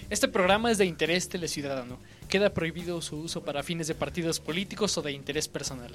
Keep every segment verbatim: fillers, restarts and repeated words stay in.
Este programa es de interés teleciudadano. Queda prohibido su uso para fines de partidos políticos o de interés personal.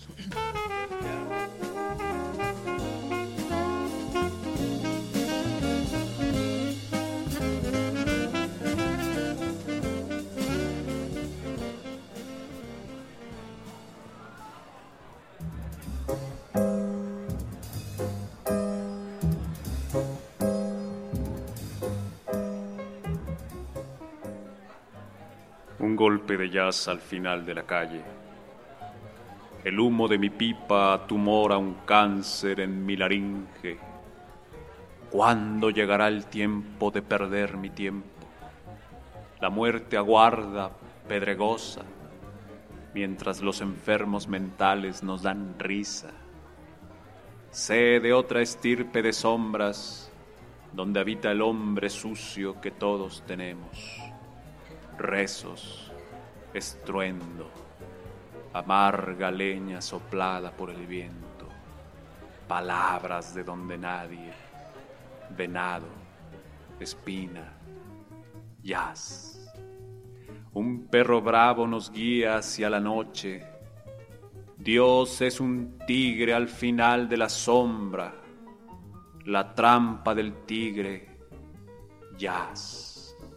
Un golpe de jazz al final de la calle. El humo de mi pipa tumora un cáncer en mi laringe. ¿Cuándo llegará el tiempo de perder mi tiempo? La muerte aguarda, pedregosa, mientras los enfermos mentales nos dan risa. Sé de otra estirpe de sombras, donde habita el hombre sucio que todos tenemos. Rezos, estruendo, amarga leña soplada por el viento, palabras de donde nadie, venado, espina, jazz. Un perro bravo nos guía hacia la noche. Dios es un tigre al final de la sombra, la trampa del tigre, jazz.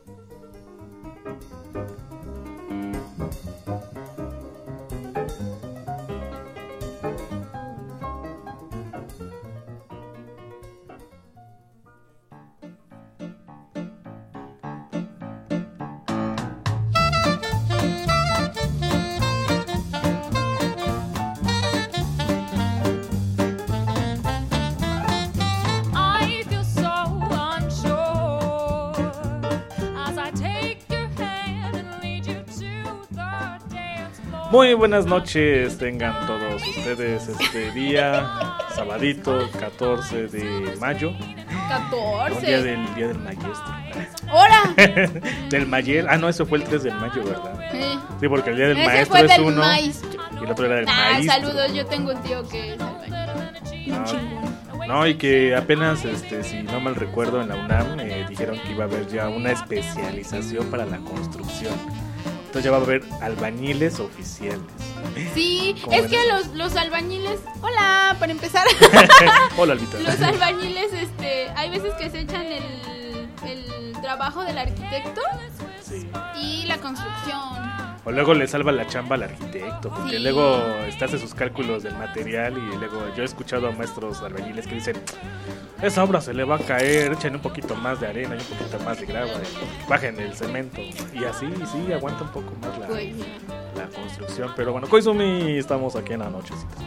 Muy buenas noches, tengan todos ustedes este día, sabadito, catorce de mayo. catorce. Un día del día del maestro. ¡Hora! Del Mayel. Ah, no, eso fue el tres de mayo, ¿verdad? Sí. Sí, porque el día del Ese maestro fue es del uno maestro. y el otro era del Ah, maestro. saludos, yo tengo un tío que es No, no, y que apenas, este, si no mal recuerdo, en la UNAM eh, dijeron que iba a haber ya una especialización para la construcción. Entonces ya va a haber albañiles oficiales. Sí, ¿Cómo es ves que eso? los, los albañiles... Hola, para empezar. Hola, Albita. Los albañiles, este, hay veces que se echan el, el trabajo del arquitecto Sí. y la construcción. O luego le salva la chamba al arquitecto, porque Sí. luego este, hace sus cálculos del material y luego yo he escuchado a maestros albañiles que dicen, esa obra se le va a caer, echen un poquito más de arena y un poquito más de grava, y bajen el cemento y así, sí, aguanta un poco más la, Pues, la construcción. Pero bueno, Koizumi, estamos aquí en la nochecita.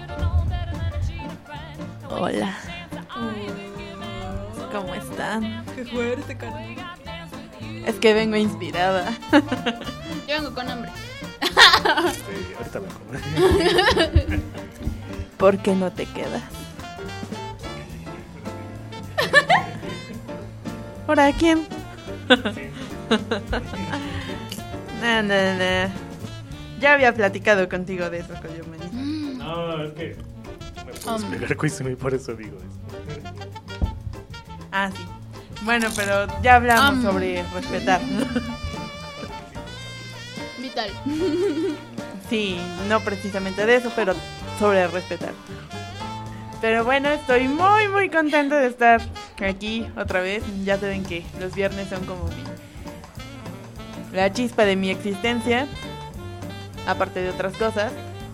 Hola. ¿Cómo están? qué fuerte, carnal. Es que vengo inspirada. Yo vengo con hambre. Sí, ahorita vengo. ¿Por qué no te quedas? ¿Ahora quién? No, no, no. Ya había platicado contigo de eso, Koyomani. No, es que me puedes Um. pegar, Koizumi, por eso digo eso. Ah, sí. Bueno, pero ya hablamos Um. sobre respetar. Vital. Sí, no precisamente de eso, pero sobre respetar. Pero bueno, estoy muy muy contenta de estar aquí otra vez. Ya saben que los viernes son como mi... la chispa de mi existencia, aparte de otras cosas.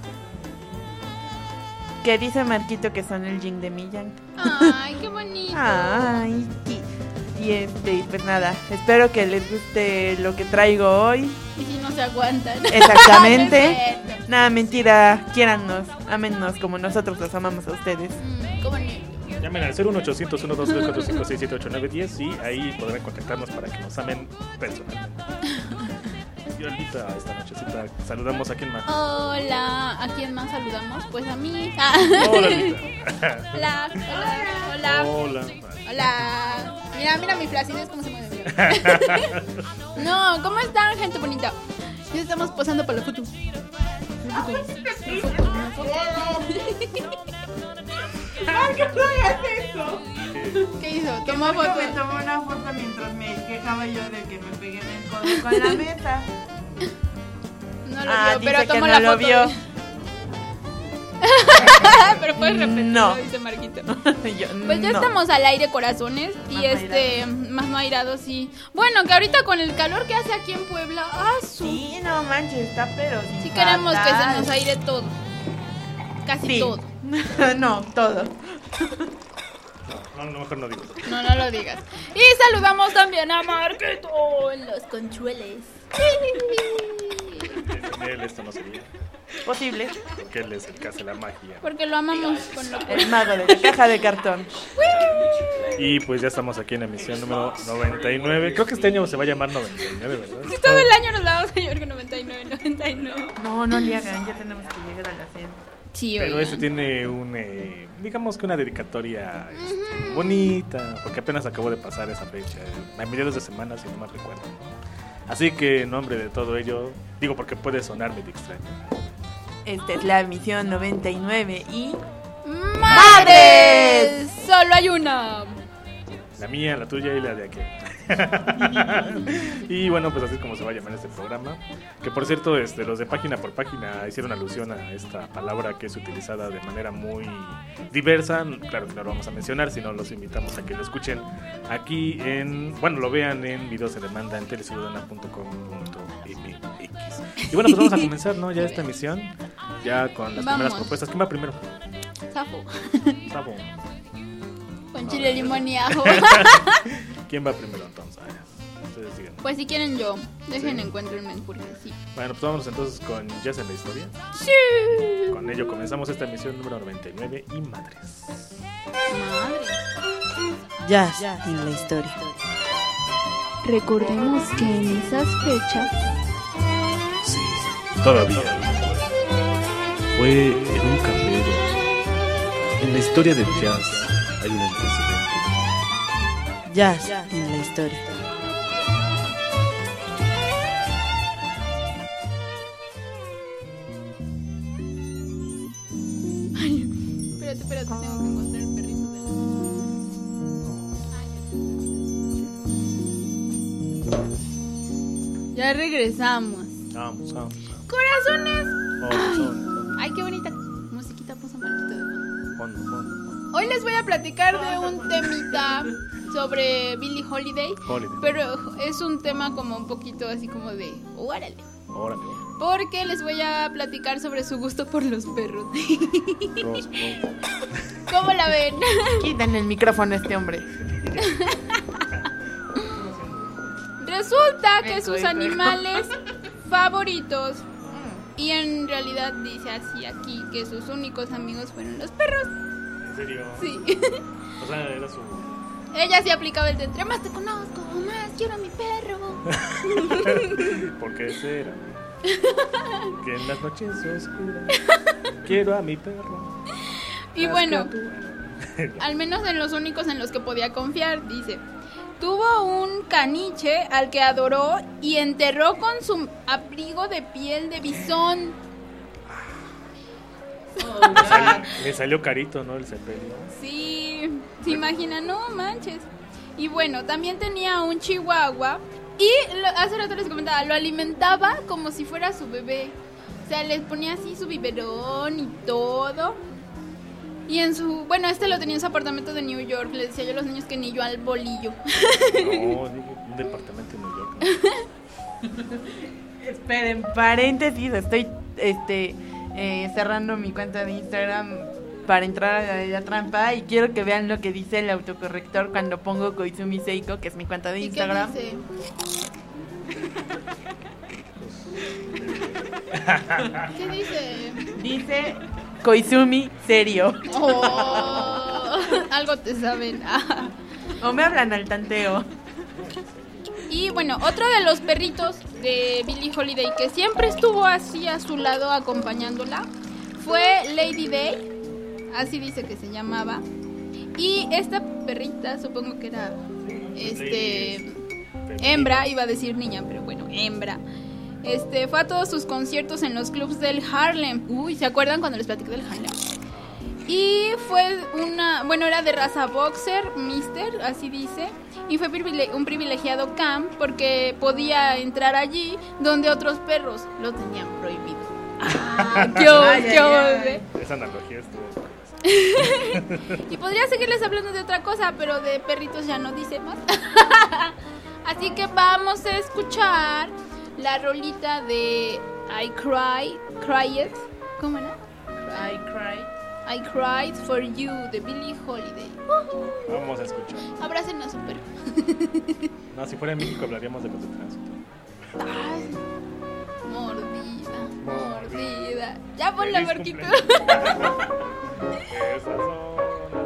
Que dice Marquito que son el yin de mi yang. Ay, qué bonito. Ay, y, y este, pues nada, espero que les guste lo que traigo hoy. Y si no se aguantan. Exactamente. No es cierto. Nada, mentira, quiérannos, ámennos como nosotros los amamos a ustedes. Mm, ¿Cómo no? Llamen al cero uno ochocientos, uno dos tres, cuatro cinco seis siete ocho nueve diez y ahí podrán contactarnos para que nos amen personalmente. Y ahorita esta nochecita saludamos a quien más. Hola, ¿a quién más saludamos? Pues a mí. Ah. Hola, Lita. Hola, hola, hola. Hola. Hola. Mira, mira mi flacidez cómo se mueve. Mira. No, ¿cómo están, gente bonita? Ya estamos pasando para la foto. ¿Qué hizo? Que Tomó Marco foto. me tomó una foto mientras me quejaba yo de que me pegué en el codo con la mesa. No lo Ah, vio, dice pero que tomó no la lo foto. vio. de- Pero puedes repetirlo, No. dice Marquito. Yo, Pues ya no. estamos al aire, corazones. Y Más este, más no airados, sí. Bueno, que ahorita con el calor que hace aquí en Puebla, ah, su. Sí, Sí, no manches, está pero. sí queremos que se fatal. nos aire todo. Casi Sí. todo. No, todo. No, no, mejor no digo. No, no lo digas. Y saludamos también a Marquito en los conchueles. De él esto no sería. Posible. Porque él es el que hace la magia. Porque lo amamos con lo El mago de la caja de cartón. Y pues ya estamos aquí en la emisión número noventa y nueve. Creo que este año se va a llamar noventa y nueve, ¿verdad? Si todo el año nos vamos a llevar con noventa y nueve, noventa y nueve. No, no le hagan, ya tenemos que llegar a la cien. Sí, Pero oigan. este tiene un, eh, digamos que una dedicatoria este, bonita, porque apenas acabó de pasar esa fecha, eh, a mediados de semana, si no me recuerdo. Así que en nombre de todo ello, digo porque puede sonar medio extraño. Esta es la emisión noventa y nueve y... ¡Madres! Solo hay una. La mía, la tuya y la de aquí. Y bueno, pues así es como se va a llamar este programa. Que por cierto, este, los de página por página hicieron alusión a esta palabra que es utilizada de manera muy diversa. Claro que no lo vamos a mencionar, sino los invitamos a que lo escuchen aquí en, bueno, lo vean en videos de demanda en teleciudadana punto com punto m x. Y bueno, pues vamos a comenzar, ¿no? Ya esta emisión, ya con las Vamos. primeras propuestas. ¿Quién va primero? Zafo. Sabo. Con chile, limón y ajo. ¿Quién va primero entonces? A ver, ustedes digan. Pues si quieren yo, dejen Sí. encuentrenme porque sí. Bueno, pues vámonos entonces con Jazz en la historia. Sí. Con ello comenzamos esta emisión número noventa y nueve y madres. Madre. Jazz en la historia. Recordemos que en esas fechas Sí, todavía. Fue en un café. En la historia del jazz hay un antecedente. Jazz en la historia. Espérate, espérate, tengo que encontrar el perrito de la... Ya regresamos. Vamos, vamos. ¡Corazones! Vamos, vamos. Ay, qué bonita musiquita puso Marquito de fondo. Fondo, fondo. Hoy les voy a platicar de un temita sobre Billie Holiday, Holiday. pero es un tema como un poquito así como de órale, Órale, órale. porque les voy a platicar sobre su gusto por los perros. Ros, ros. ¿Cómo la ven? Quítanle el micrófono a este hombre. Resulta que Eco, sus eco, animales favoritos, y en realidad dice así aquí, que sus únicos amigos fueron los perros. ¿En serio? Sí. O sea, era su... Ella sí aplicaba el de entre más te conozco, más quiero a mi perro. Porque será que en las noches oscuras quiero a mi perro. Y Más bueno, que tú. al menos en los únicos en los que podía confiar, dice. Tuvo un caniche al que adoró y enterró con su abrigo de piel de bisón. Le salió, le salió carito, ¿no? El sepelio. Sí, se imagina, no manches. Y bueno, también tenía un chihuahua y lo- hace rato les comentaba, lo alimentaba como si fuera su bebé. O sea, les ponía así su biberón y todo. Y en su, bueno, este lo tenía en su apartamento de New York. Le decía yo a los niños que ni yo al bolillo. No, dije, un departamento en New York. Esperen, paréntesis, estoy este eh, cerrando mi cuenta de Instagram para entrar a la, la trampa y quiero que vean lo que dice el autocorrector cuando pongo Koizumi Seiko, que es mi cuenta de ¿Y qué Instagram. dice? ¿Qué dice? Dice Koizumi serio. Oh, algo te saben. Ah. O me hablan al tanteo. Y bueno, otro de los perritos de Billie Holiday que siempre estuvo así a su lado acompañándola fue Lady Day, así dice que se llamaba. Y esta perrita, supongo que era este hembra, iba a decir niña, pero bueno, hembra. Este, fue a todos sus conciertos en los clubs del Harlem. Uy, ¿se acuerdan cuando les platiqué del Harlem? Y fue una, bueno, era de raza boxer, mister, así dice. Y fue privile- un privilegiado camp porque podía entrar allí donde otros perros lo tenían prohibido. Ah, qué Ay, qué ay, ay. Esa analogía estuvo. Y podría seguirles hablando de otra cosa, pero de perritos ya no dice más. Así que vamos a escuchar la rolita de I Cry, Cry It. ¿Cómo era? I cry. I Cried for You de Billie Holiday. Vamos a escuchar. Abracen a su perro. No, si fuera en México hablaríamos de los de tránsito. Ay, mordida, mordida. Ya ponle, Feliz Marquito. cumpleaños. Esas son.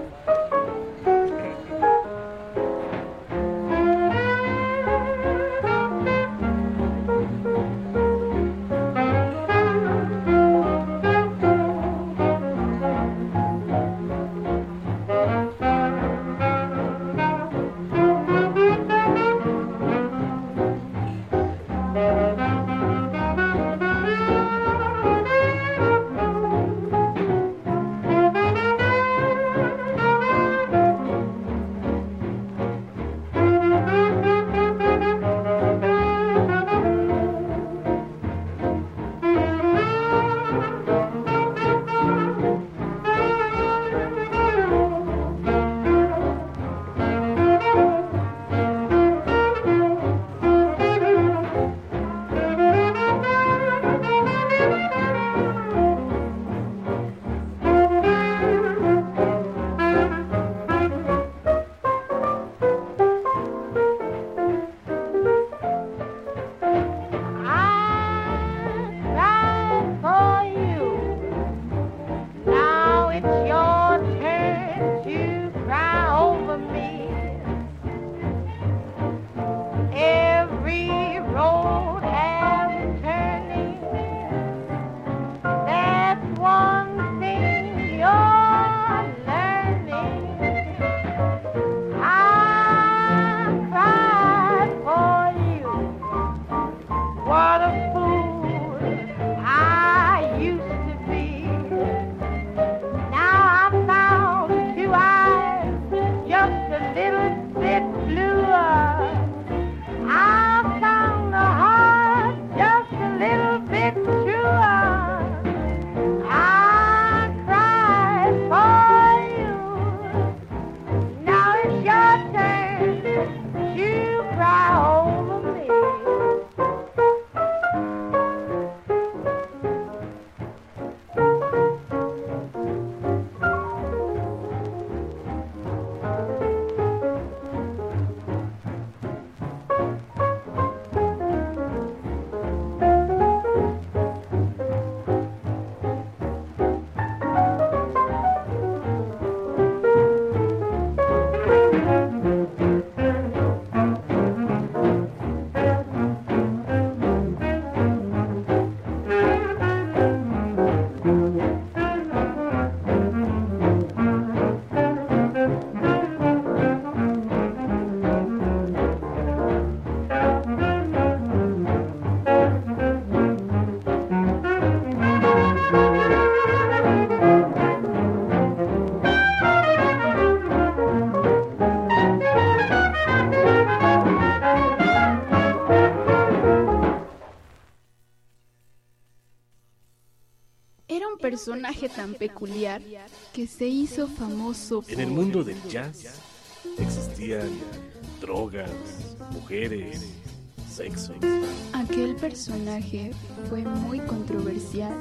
Personaje tan peculiar que se hizo famoso por... En el mundo del jazz existían drogas, mujeres, sexo. Aquel personaje fue muy controversial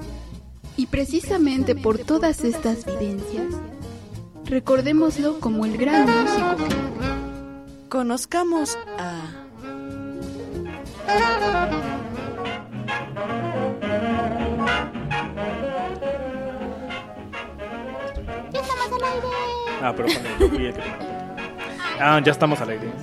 y precisamente por todas estas vivencias, recordémoslo como el gran músico que fue. Conozcamos a... Ah, pero cuando yo fui el que tomó. Ah, ya estamos al aire.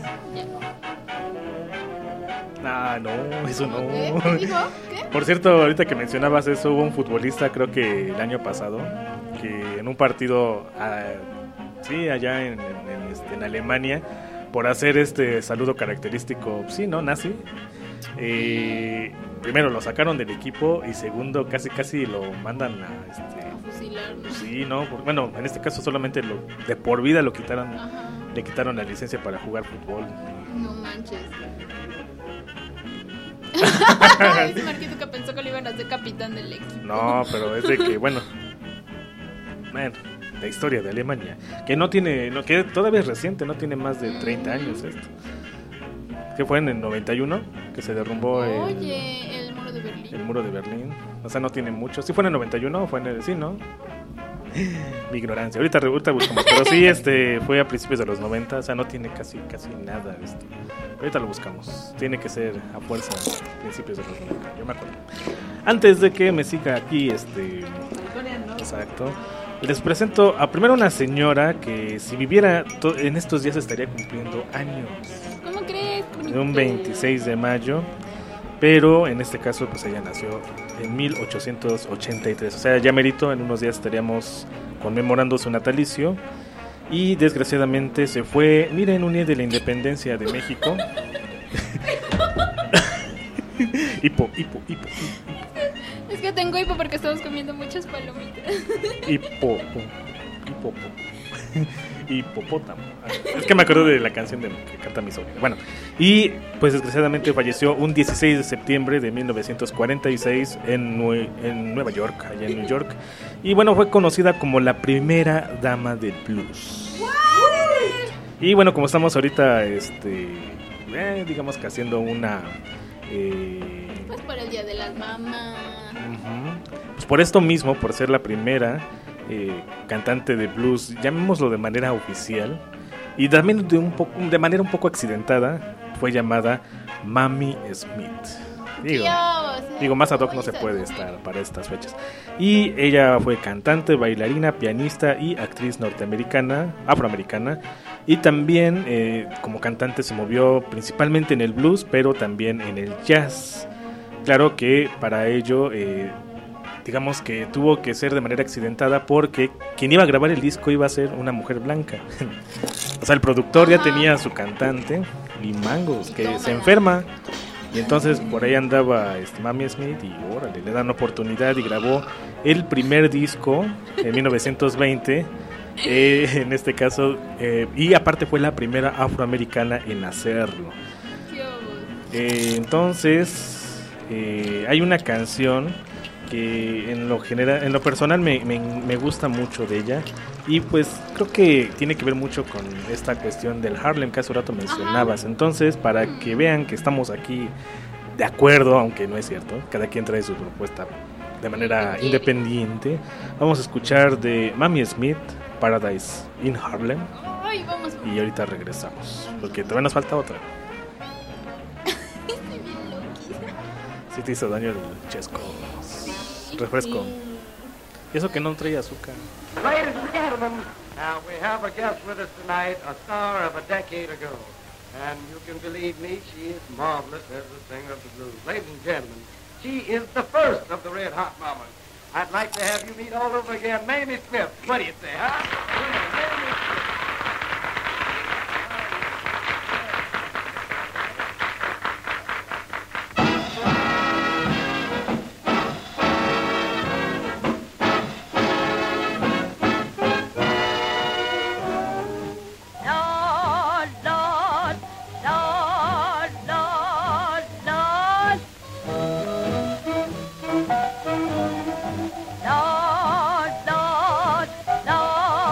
Ah, no, eso no. ¿Qué? ¿Qué dijo? ¿Qué? Por cierto, ahorita que mencionabas eso, hubo un futbolista, creo que el año pasado, que en un partido, ah, sí, allá en, en, en, este, en Alemania, por hacer este saludo característico, sí, ¿no? Nazi. Eh, primero lo sacaron del equipo y segundo casi casi lo mandan a este Fusilar, ¿no? sí, no, por- bueno, en este caso solamente lo, de por vida lo quitaron, Ajá. le quitaron la licencia para jugar fútbol. No manches. Dice Marquito que pensó que le iban a hacer capitán del equipo. No, pero es de que bueno, bueno, la historia de Alemania, que no tiene, no, que todavía es reciente, no tiene más de treinta años esto. Que fue en el noventa y uno que se derrumbó el, Oye, el muro de Berlín. el muro de Berlín. O sea, no tiene mucho. ¿Sí fue en el noventa y uno o fue en el sí, no? Mi ignorancia. Ahorita, ahorita buscamos. Pero sí, este fue a principios de los noventa. O sea, no tiene casi casi nada. Este. Ahorita lo buscamos. Tiene que ser a fuerza a principios de los noventa. Yo me acuerdo. Antes de que me siga aquí, este. Exacto. Les presento a primero una señora que si viviera to- en estos días estaría cumpliendo años. ¿Cómo crees? De un veintiséis de mayo, pero en este caso pues ella nació en mil ochocientos ochenta y tres, o sea, ya merito, en unos días estaríamos conmemorando su natalicio y desgraciadamente se fue, miren, un día de la independencia de México. hipo, hipo, hipo, Es que tengo hipo porque estamos comiendo muchas palomitas. hipo, hipo, hipopótamo. Es que me acuerdo de la canción de que canta mi sobrina. Bueno, y pues desgraciadamente falleció un dieciséis de septiembre de mil novecientos cuarenta y seis en, Nue- en Nueva York, allá en New York. Y bueno, fue conocida como la primera dama del blues. Y bueno, como estamos ahorita, este, eh, digamos que haciendo una... Eh, Pues por el día de las mamás. Ujú. Pues por esto mismo, por ser la primera eh, cantante de blues, llamémoslo de manera oficial, y también de, un poco, de manera un poco accidentada, fue llamada Mamie Smith. Digo, Dios, digo más ad hoc ¿cómo no se hizo puede eso? estar para estas fechas. Y ella fue cantante, bailarina, pianista y actriz norteamericana, afroamericana. Y también eh, como cantante se movió principalmente en el blues, pero también en el jazz. Claro que para ello, eh, digamos que tuvo que ser de manera accidentada porque quien iba a grabar el disco iba a ser una mujer blanca. O sea, el productor ya tenía a su cantante y mangos, que se enferma. Y entonces por ahí andaba este, Mamie Smith y órale, le dan oportunidad y grabó el primer disco en mil novecientos veinte. Eh, en este caso, eh, y aparte fue la primera afroamericana en hacerlo. Dios. Eh, entonces, eh, hay una canción que en lo general, en lo personal me, me, me gusta mucho de ella y pues creo que tiene que ver mucho con esta cuestión del Harlem que hace rato mencionabas. Entonces, para que vean que estamos aquí de acuerdo, aunque no es cierto, cada quien trae su propuesta de manera independiente, vamos a escuchar de Mamie Smith, Paradise in Harlem, Ay, vamos. y ahorita regresamos, porque todavía nos falta otra. Estoy bien loquita. Si te hizo daño el chesco, refresco. Y eso que no trae azúcar. Ladies and gentlemen, now we have a guest with us tonight, a star of a decade ago. And you can believe me, she is marvelous as a singer of the blues. Ladies and gentlemen, she is the first of the Red Hot Mamas. I'd like to have you meet all over again, Mamie Smith. What do you say, huh? Mamie Smith. Lord, Lord, Lord, Lord, Lord. Lord, Lord, Lord,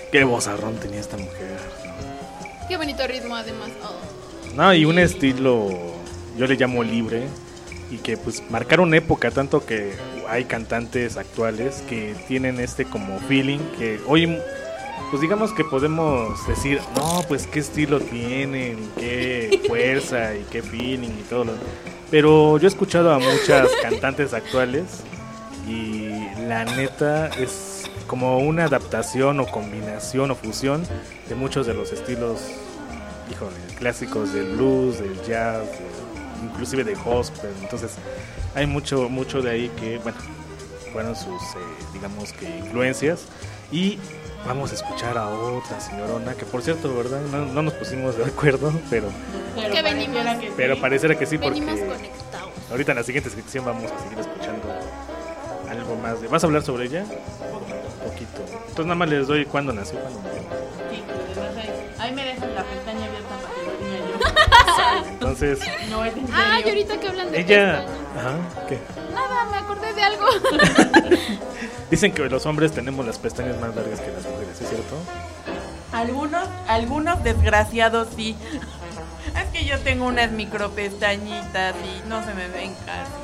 Qué vozarrón tenía esta mujer. Qué bonito ritmo, además. Oh. No, y un estilo, yo le llamo libre, y que pues marcaron época, tanto que hay cantantes actuales que tienen este como feeling, que hoy, pues digamos que podemos decir, no, pues qué estilo tienen, qué fuerza y qué feeling y todo lo... Pero yo he escuchado a muchas cantantes actuales y la neta es como una adaptación o combinación o fusión de muchos de los estilos, híjole, clásicos del blues, del jazz, de, inclusive de gospel. Entonces hay mucho mucho de ahí que, bueno, fueron sus, eh, digamos que influencias. Y vamos a escuchar a otra señorona, que por cierto, ¿verdad? No, no nos pusimos de acuerdo, pero... Pero que venimos. Que Pero sí. pareciera que sí, porque Venimos conectados. ahorita en la siguiente sección vamos a seguir escuchando algo más de... ¿Vas a hablar sobre ella? Un poquito. Entonces nada más les doy cuándo nació, cuándo murió. Sí, además ahí, ahí me dejan la pestaña abierta para que lo diga yo. Entonces, No es en serio. Ah, y ahorita que hablan de ella... pestañas. Ajá, ¿qué? Nada, me acordé de algo. Dicen que los hombres tenemos las pestañas más largas que las mujeres, ¿es cierto? Algunos, algunos desgraciados sí. Es que yo tengo unas micro pestañitas y no se me ven casi.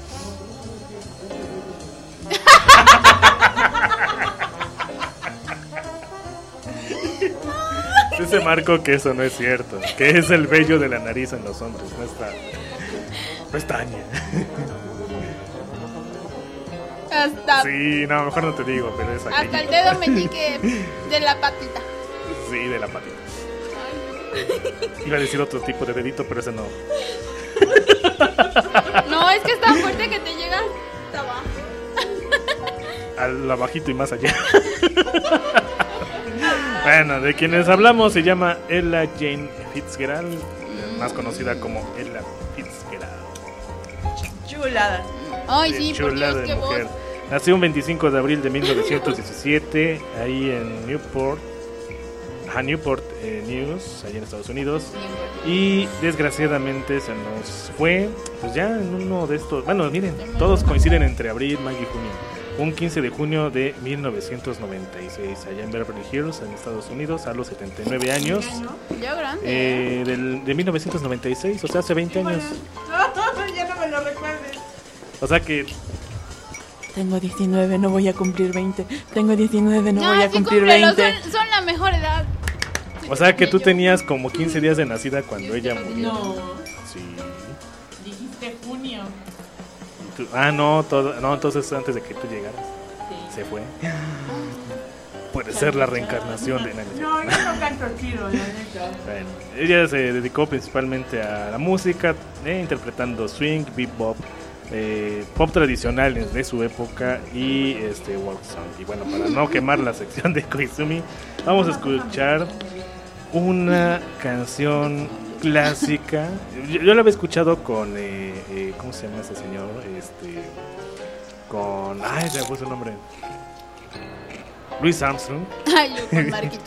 Dice Marco que eso no es cierto, que es el vello de la nariz en los hombres, no está pestaña. Hasta, Sí, no, mejor no te digo, pero es hasta el aquello. dedo meñique de la patita. Sí, de la patita. Iba a decir otro tipo de dedito, pero ese no. No, es que es tan fuerte que te llega hasta abajo. Al abajito y más allá. Bueno, de quienes hablamos se llama Ella Jane Fitzgerald, más conocida como Ella Fitzgerald. Chulada. Ay, sí, por Chulada Dios, de qué voz. mujer. Nació un veinticinco de abril de mil novecientos diecisiete ahí en Newport, a Newport eh, News, allá en Estados Unidos. Y desgraciadamente se nos fue, pues ya en uno de estos, bueno, miren, todos coinciden entre abril, mayo y junio. Un quince de junio de mil novecientos noventa y seis, allá en Beverly Hills, en Estados Unidos, a los setenta y nueve años. Ya grande. Eh, del, de mil novecientos noventa y seis, o sea, hace veinte años. Ya no me lo recuerdes. O sea que Tengo diecinueve, no voy a cumplir veinte. Tengo diecinueve, no, voy a sí, cumplir cúmplelo, veinte. Son, son la mejor edad. O sea que tú tenías como quince días de nacida cuando ella murió. No, Sí. dijiste junio. Tú- ah, no, todo, no, entonces antes de que tú llegaras, Sí. se fue. Puede ser la reencarnación de Nelly. No, yo no canto chido, la neta. Bueno, ella se dedicó principalmente a la música, eh, interpretando swing, bebop, eh, pop tradicional de su época y este world song. Y bueno, para no quemar la sección de Koizumi, vamos a escuchar una canción clásica. Yo, yo la había escuchado con eh, eh, ¿cómo se llama ese señor? Este, con, ay, se me fue su nombre. Louis Armstrong. Ay, yo con Marquito.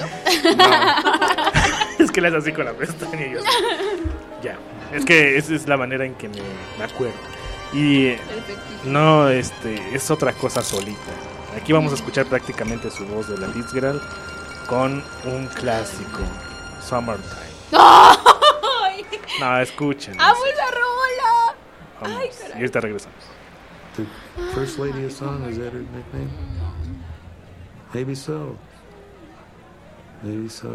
No. Es que le hace así con la pestaña y yo así. Ya, es que esa es la manera en que me, me acuerdo. Y eh, Perfectísimo. no, este, es otra cosa solita. Aquí vamos a escuchar prácticamente su voz de la Fitzgerald con un clásico, Summertime. ¡Ay! No, escuchen. ¡Amo esa rola! Vamos, Ay, y caray. ahorita regresamos. The First Lady of Song, is that her nickname? Maybe so. Maybe so.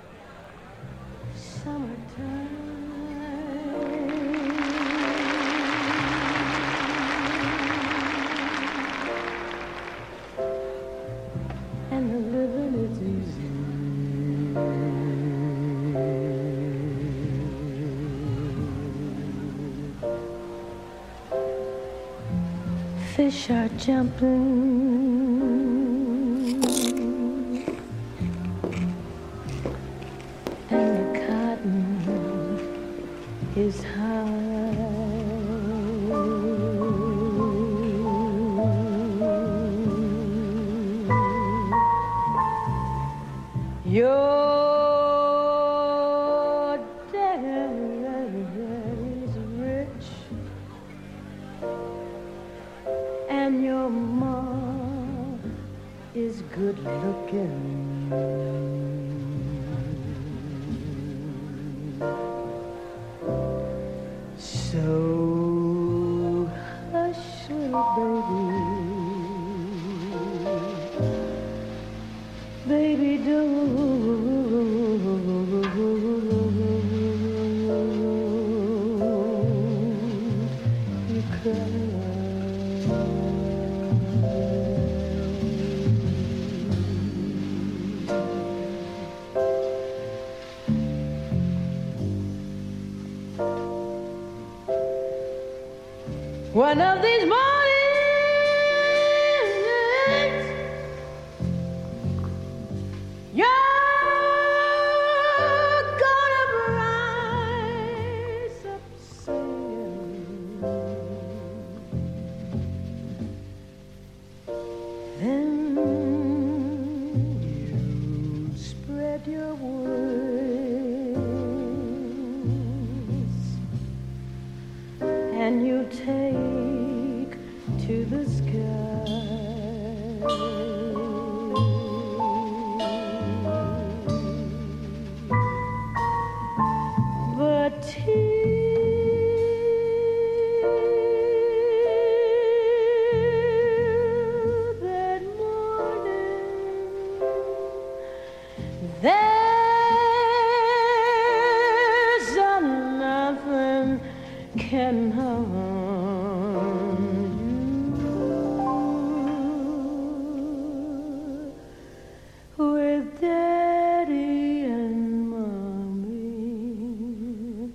And the living is easy. Fish are jumping. And the cotton is high. Your daddy's rich, and your mom is good looking. So hush, little baby, baby, don't you cry. One of these mornings, you're gonna rise up singing. Then you spread your wings and you take to the sky. But till that morning, there's nothing can harm you with Daddy and Mommy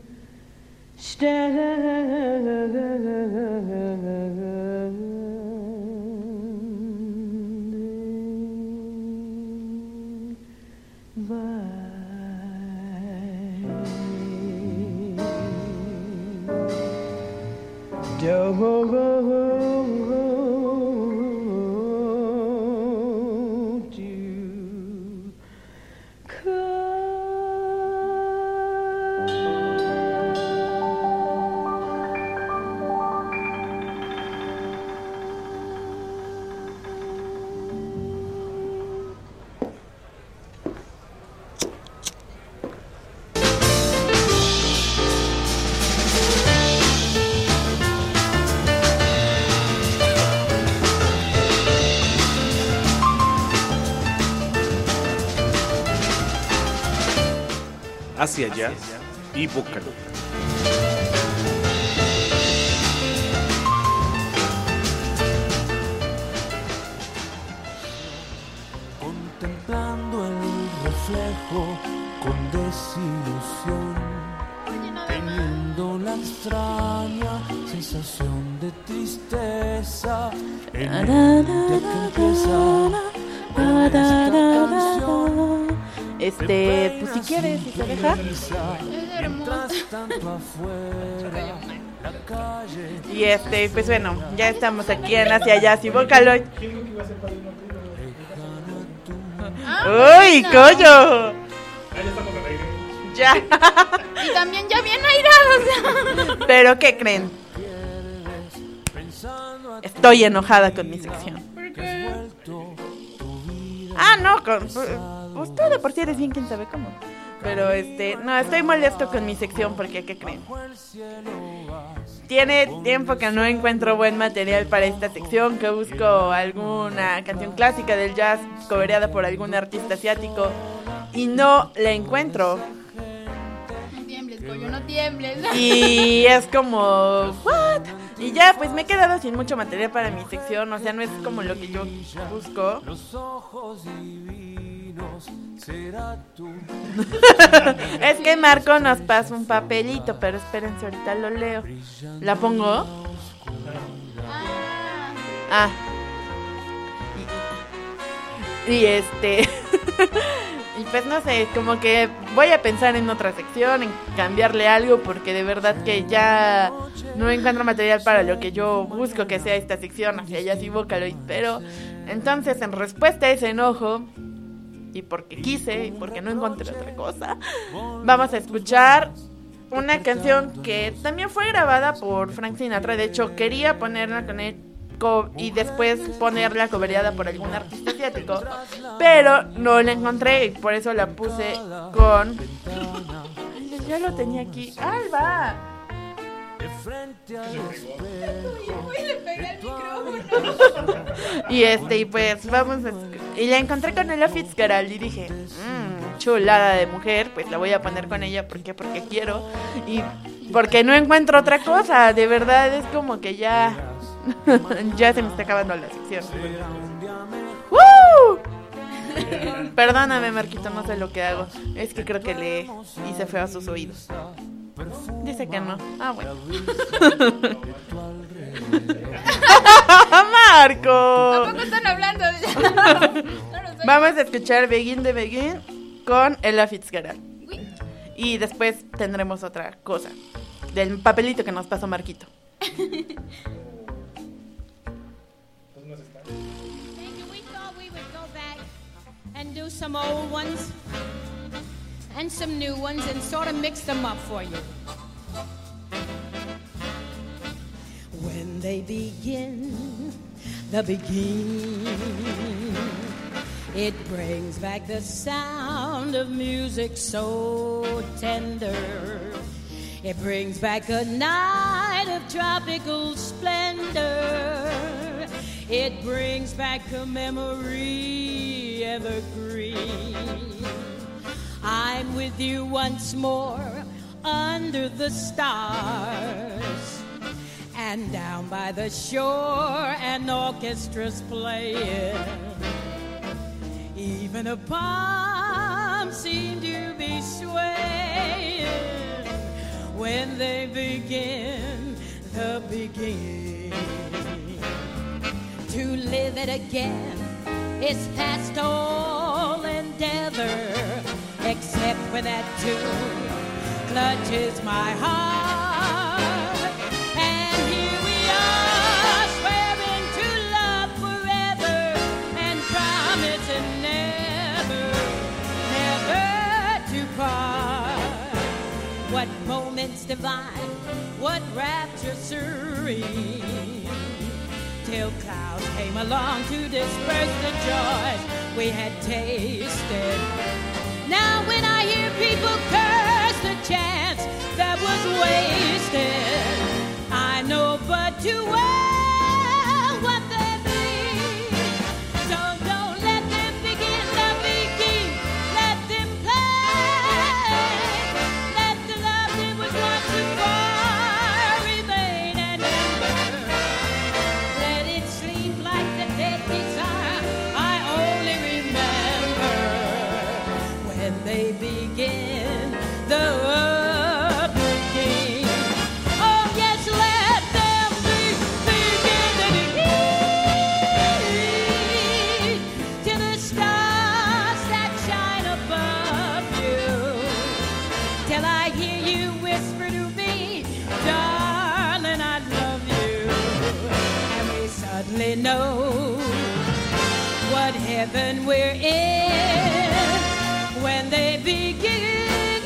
standing by. Don't you Hacia Jazz y Vocaloid. Contemplando el reflejo con desilusión, teniendo la extraña sensación de tristeza en el día que empieza con esta canción. Este, pues si quieres, si te deja. Y este, pues bueno, ya estamos aquí en Hacia Jazz y Vocaloid. ¡Uy, Coyo! Ya. Y también ya bien airados. Pero ¿qué creen? Estoy enojada con mi sección. ¿Por qué? Ah, no, con, pues tú de por sí eres bien quién sabe cómo. Pero este, no, estoy molesto con mi sección porque ¿qué creen? Tiene tiempo que no encuentro buen material para esta sección, que busco alguna canción clásica del jazz cobereada por algún artista asiático y no la encuentro. No tiembles, Coyo, no tiembles. Y es como, ¿what? Y ya, pues me he quedado sin mucho material para mi sección, o sea, no es como lo que yo busco. Es que Marco nos pasa un papelito, pero espérense, ahorita lo leo. ¿La pongo? Ah. Y, y este... Y pues no sé, como que voy a pensar en otra sección, en cambiarle algo, porque de verdad que ya no encuentro material para lo que yo busco que sea esta sección, Hacia Jazz y Vocaloid. Pero entonces, en respuesta a ese enojo, y porque quise, y porque no encontré otra cosa, vamos a escuchar una canción que también fue grabada por Frank Sinatra. De hecho, quería ponerla con él co- y después ponerla cobereada por algún artista asiático, pero no la encontré y por eso la puse con... Ay, ya lo tenía aquí. ¡Alba! Y este, y pues vamos a... Y la encontré con Ella Fitzgerald y dije, mmm, chulada de mujer, pues la voy a poner con ella. ¿Por qué? Porque quiero. Y porque no encuentro otra cosa. De verdad es como que ya... ya se me está acabando la sección. ¡Woo! Perdóname, Marquito, no sé lo que hago. Es que creo que le hice feo a sus oídos. Dice que no. Ah, bueno. ¡Marco! Tampoco están hablando. Vamos a escuchar Begin de Begin con Ella Fitzgerald. Y después tendremos otra cosa del papelito que nos pasó Marquito. And do some old ones and some new ones and sort of mix them up for you. When they begin, the begin, it brings back the sound of music so tender. It brings back a night of tropical splendor. It brings back a memory evergreen. I'm with you once more under the stars, and down by the shore an orchestra's playing. Even a palm seemed to be swaying when they begin the beginning. To live it again is past all endeavor, except when that tune clutches my heart. And here we are, swearing to love forever and promising never, never to part. What moments divine, what rapture serene, till clouds came along to disperse the joys we had tasted. Now when I hear people curse the chance that was wasted, I know but too well what they mean. So don't let them begin the begin, let them play. Let the love that was once too far remain and endure. Let it sleep like the dead desire I only remember when they begin the begin. Oh yes, let them be, begin to begin to the stars that shine above you, till I hear you whisper to me, darling, I love you. And we suddenly know what heaven we're in when they begin.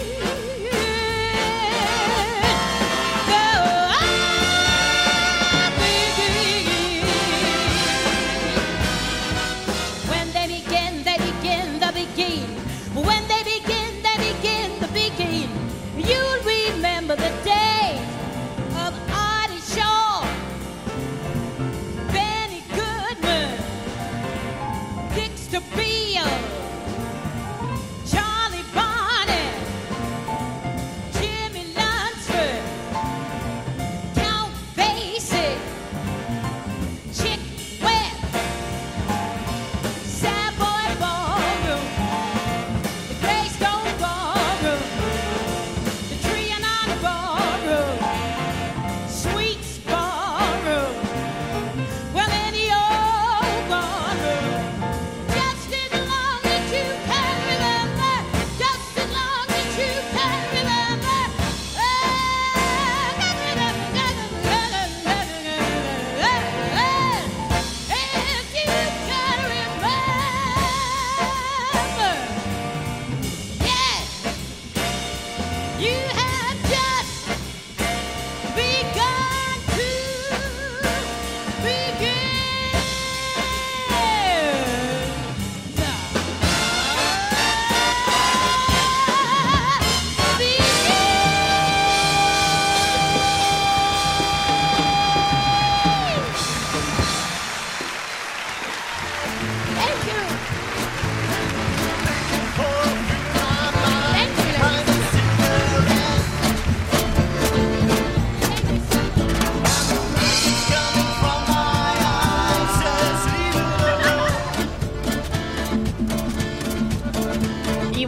When they begin, they begin the begin. When they begin, they begin the begin. You'll remember the day of Artie Shaw, Benny Goodman, Dexter Beale,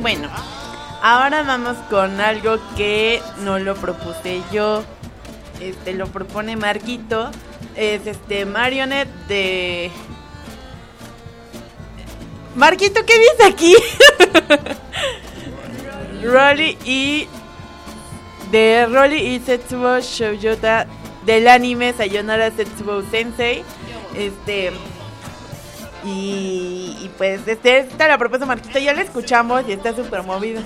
bueno, ahora vamos con algo que no lo propuse yo. Este lo propone Marquito. Es este Marionette de... Marquito, ¿qué dice aquí? Rolly y... De Rolly y Setsubo Shoujouta del anime Sayonara Setsubo Sensei. Este... Y, y pues este, esta la propuesta Marquito, ya la escuchamos y está súper movida.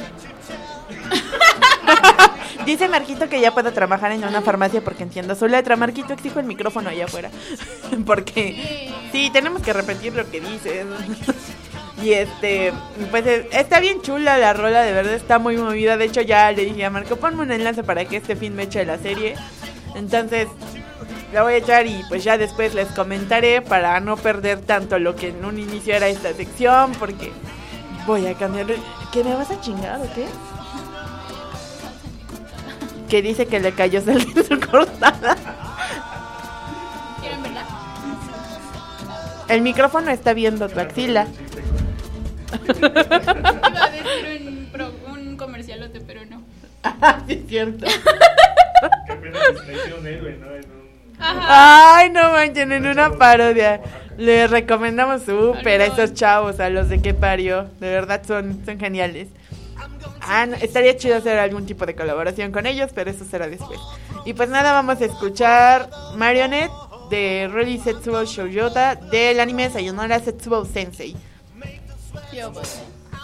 Dice Marquito que ya puedo trabajar en una farmacia porque entiendo su letra. Marquito, exijo el micrófono allá afuera. Porque sí, tenemos que repetir lo que dices. Y este, pues está bien chula la rola, de verdad está muy movida. De hecho ya le dije a Marco, ponme un enlace para que este fin me eche la serie. Entonces la voy a echar y pues ya después les comentaré para no perder tanto lo que en un inicio era esta sección, porque voy a cambiar. ¿Qué me vas a chingar o qué? Que dice que le cayó saliendo cortada. ¿Quieren verla? El micrófono está viendo tu axila. Iba a decir un, pro, un comercialote, pero no. Sí, es cierto. Que apenas se metió un héroe, ¿no? En un... Ay, no manchen, en una parodia. Les recomendamos súper a esos chavos, a los de Qué Parió. De verdad son, son geniales. Ah, no, estaría chido hacer algún tipo de colaboración con ellos, pero eso será después. Y pues nada, vamos a escuchar Marionette de Rolly Setsubo Shoujouta del anime Sayonara Setsubo Sensei. Yo, pues.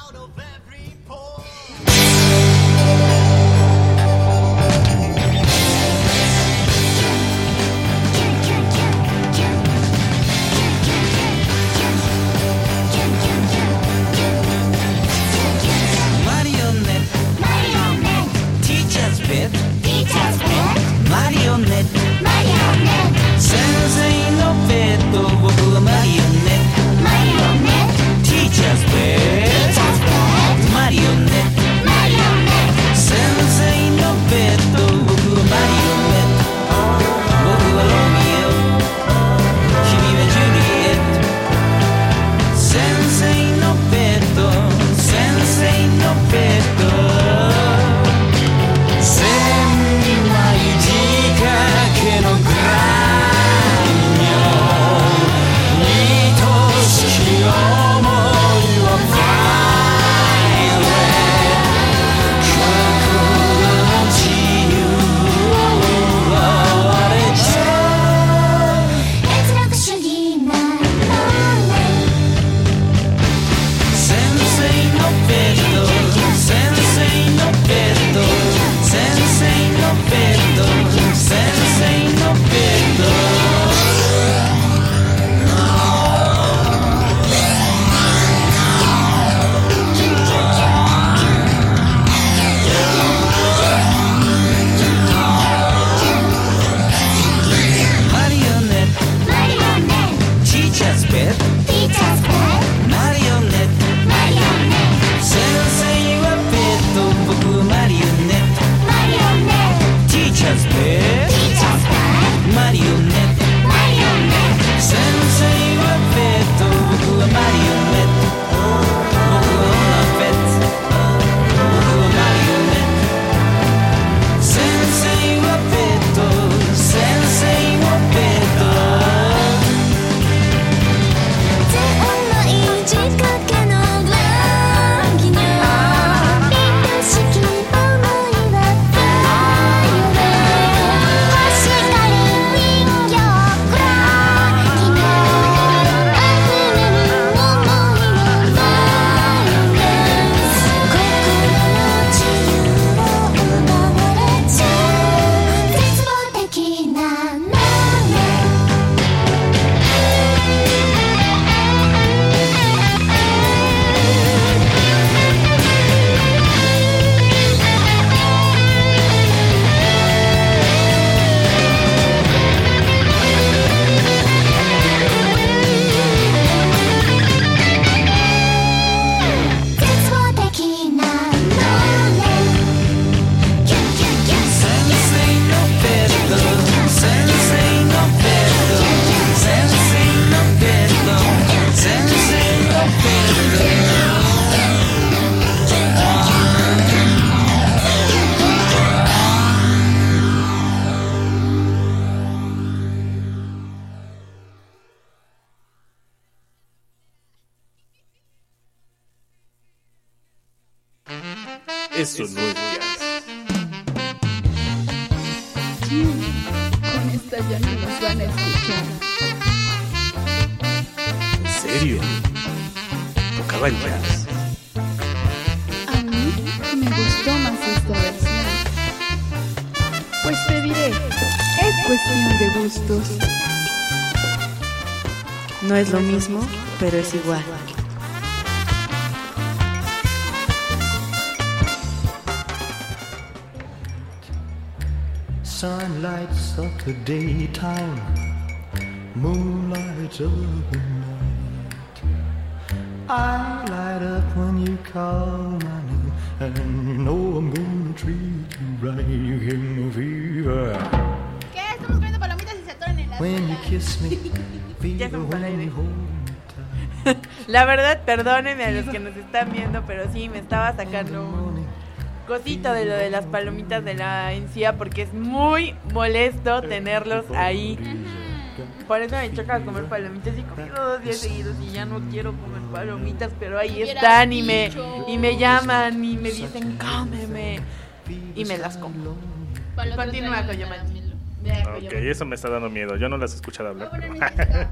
Marionette, Marionette, Sensei no peto, boku wa Marionette, Marionette, Teacher's pet, Teacher's pet, Marionette, Marionette, Sensei no peto, boku wa Marionette, boku wa Romeo, kimi wa Juliet, Sensei no peto, Sensei no peto. Eso no es jazz. Con esta ya no nos van a escuchar. ¿En serio? Tocaba el jazz. A mí me gustó más esta versión. Pues te diré, es cuestión de gustos. No es lo mismo, pero es igual. Sun lights up the daytime, moon lights up the night. I light up when you call my name, and you know I'm gonna treat you right. You give me fever. ¿Qué? Estamos comiendo palomitas y se atoran en la When you kiss me, Ya fever estamos al when aire. you hold me tight. La verdad, perdónenme a los que nos están viendo, pero sí, me estaba sacando un cosito de lo de las palomitas de la encía porque es muy molesto tenerlos ahí. Por eso me choca comer palomitas y he comido dos días seguidos y ya no quiero comer palomitas, pero ahí Hubieras están y me, dicho. y me llaman y me dicen cómeme y me las como. Para lo que Continúa, traigan Coyomachi. Ok, eso me está dando miedo. Yo no las he escuchado hablar. No, bueno, pero-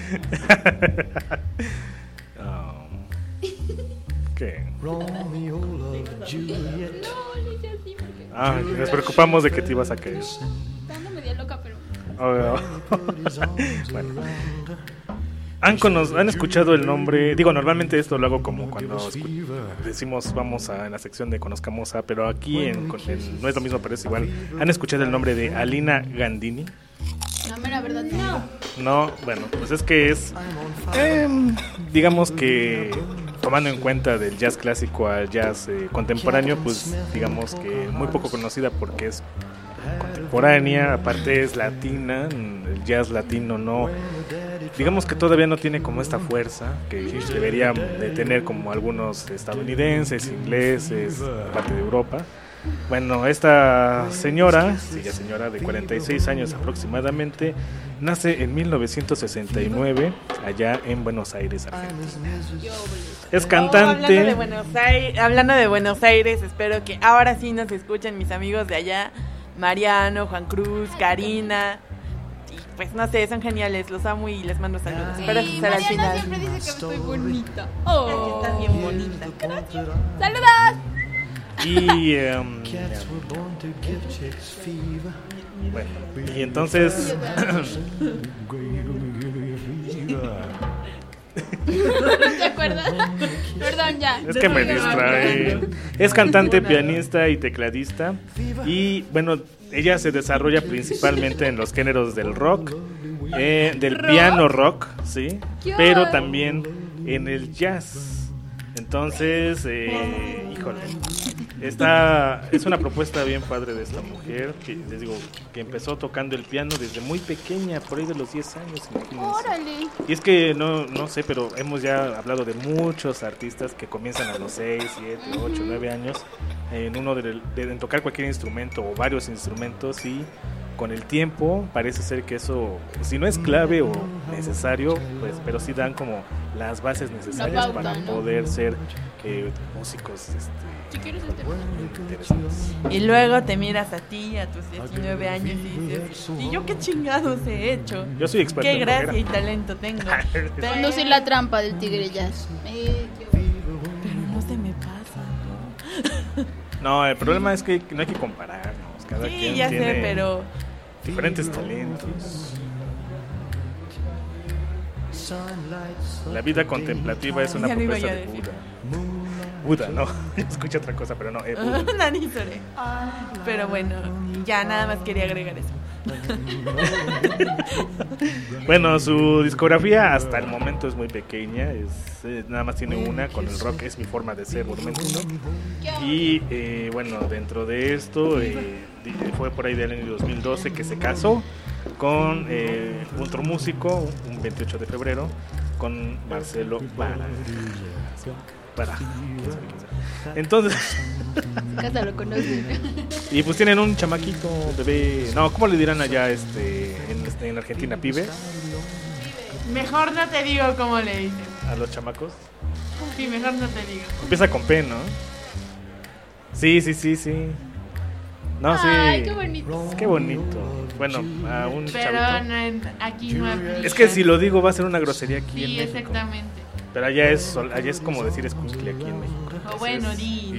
Oh. ¿Qué? Romeo loved Juliet. No, le hice así porque Ah, nos preocupamos de que te ibas a caer. estando media loca, pero... Oh, oh. Bueno. ¿Han, cono- ¿Han escuchado el nombre? Digo, normalmente esto lo hago como cuando escu- decimos vamos a en la sección de Conozcamos a, pero aquí en, con- en- no es lo mismo, pero es igual. ¿Han escuchado el nombre de Alina Gandini? No, mera verdad, no. No, bueno, pues es que es, eh, digamos que tomando en cuenta del jazz clásico al jazz eh, contemporáneo, pues digamos que muy poco conocida porque es contemporánea, aparte es latina, el jazz latino no, digamos que todavía no tiene como esta fuerza que debería de tener como algunos estadounidenses, ingleses, parte de Europa. Bueno, esta señora, sí, ya señora de cuarenta y seis años aproximadamente, nace en mil novecientos sesenta y nueve allá en Buenos Aires, Argentina. Es Oh, hablando de cantante. Buenos Aires, hablando de Buenos Aires, espero que ahora sí nos escuchen mis amigos de allá, Mariano, Juan Cruz, Karina. Y pues no sé, son geniales, los amo y les mando saludos. Espero Sí, escuchar al Mariana final. siempre dice que estoy bonita. Oh, Estás bien bonita. ¡Saludos! Y em, bueno, y entonces ¿No te acuerdas? Perdón, ya. es que me distrae. Es cantante, pianista y tecladista. Y bueno, ella se desarrolla principalmente en los géneros del rock, eh, del ¿Rock? piano rock, sí, ¿Qué? pero también en el jazz. Entonces, eh, híjole, esta es una propuesta bien padre de esta mujer, que les digo, que empezó tocando el piano desde muy pequeña, por ahí de los diez años, imagínense. Órale. Y es que no, no sé, pero hemos ya hablado de muchos artistas que comienzan a los seis, siete, ocho, nueve años en uno de, de- en tocar cualquier instrumento o varios instrumentos, y con el tiempo parece ser que eso, si no es clave o necesario, pues, pero sí dan como las bases necesarias pauta, para ¿no? poder ser eh, músicos este, Si quieres este interesantes. Y luego te miras a ti, a tus diecinueve años y dices, ¿y yo qué chingados he hecho? Yo soy experto Qué en gracia rockera. y talento tengo. Pero Conducir la trampa del tigre jazz. Eh, qué- pero no se me pasa. No, el problema es que no hay que compararnos. Cada Sí, quien ya tiene sé, pero diferentes talentos. La vida contemplativa es una Ya lo iba propuesta yo a de decir. Buda. Buda, no, escucha otra cosa, pero no, eh, Buda. Nani Sore. Pero bueno, ya nada más quería agregar eso. Bueno, su discografía hasta el momento es muy pequeña, es, eh, nada más tiene una, con el rock es mi forma de ser, volumen uno. Y eh, bueno, dentro de esto, eh, di- fue por ahí del año dos mil doce que se casó con eh, otro músico, un veintiocho de febrero, con Marcelo Vara. Vara. Entonces, Casa lo conoce. y pues tienen un chamaquito, bebé, no, ¿cómo le dirán allá este en, este, en Argentina? ¿Pibe? Mejor no te digo cómo le dicen. A los chamacos. Sí, mejor no te digo. Empieza con P, ¿no? Sí, sí, sí, sí. No, Ay, sí. qué bonito. Qué bonito. Bueno, a un Pero chavito. no, en- aquí no aplica. Es que si lo digo va a ser una grosería aquí en Sí, México. exactamente. Pero allá es, sol- allá es como decir escuincle aquí en México. O bueno, di,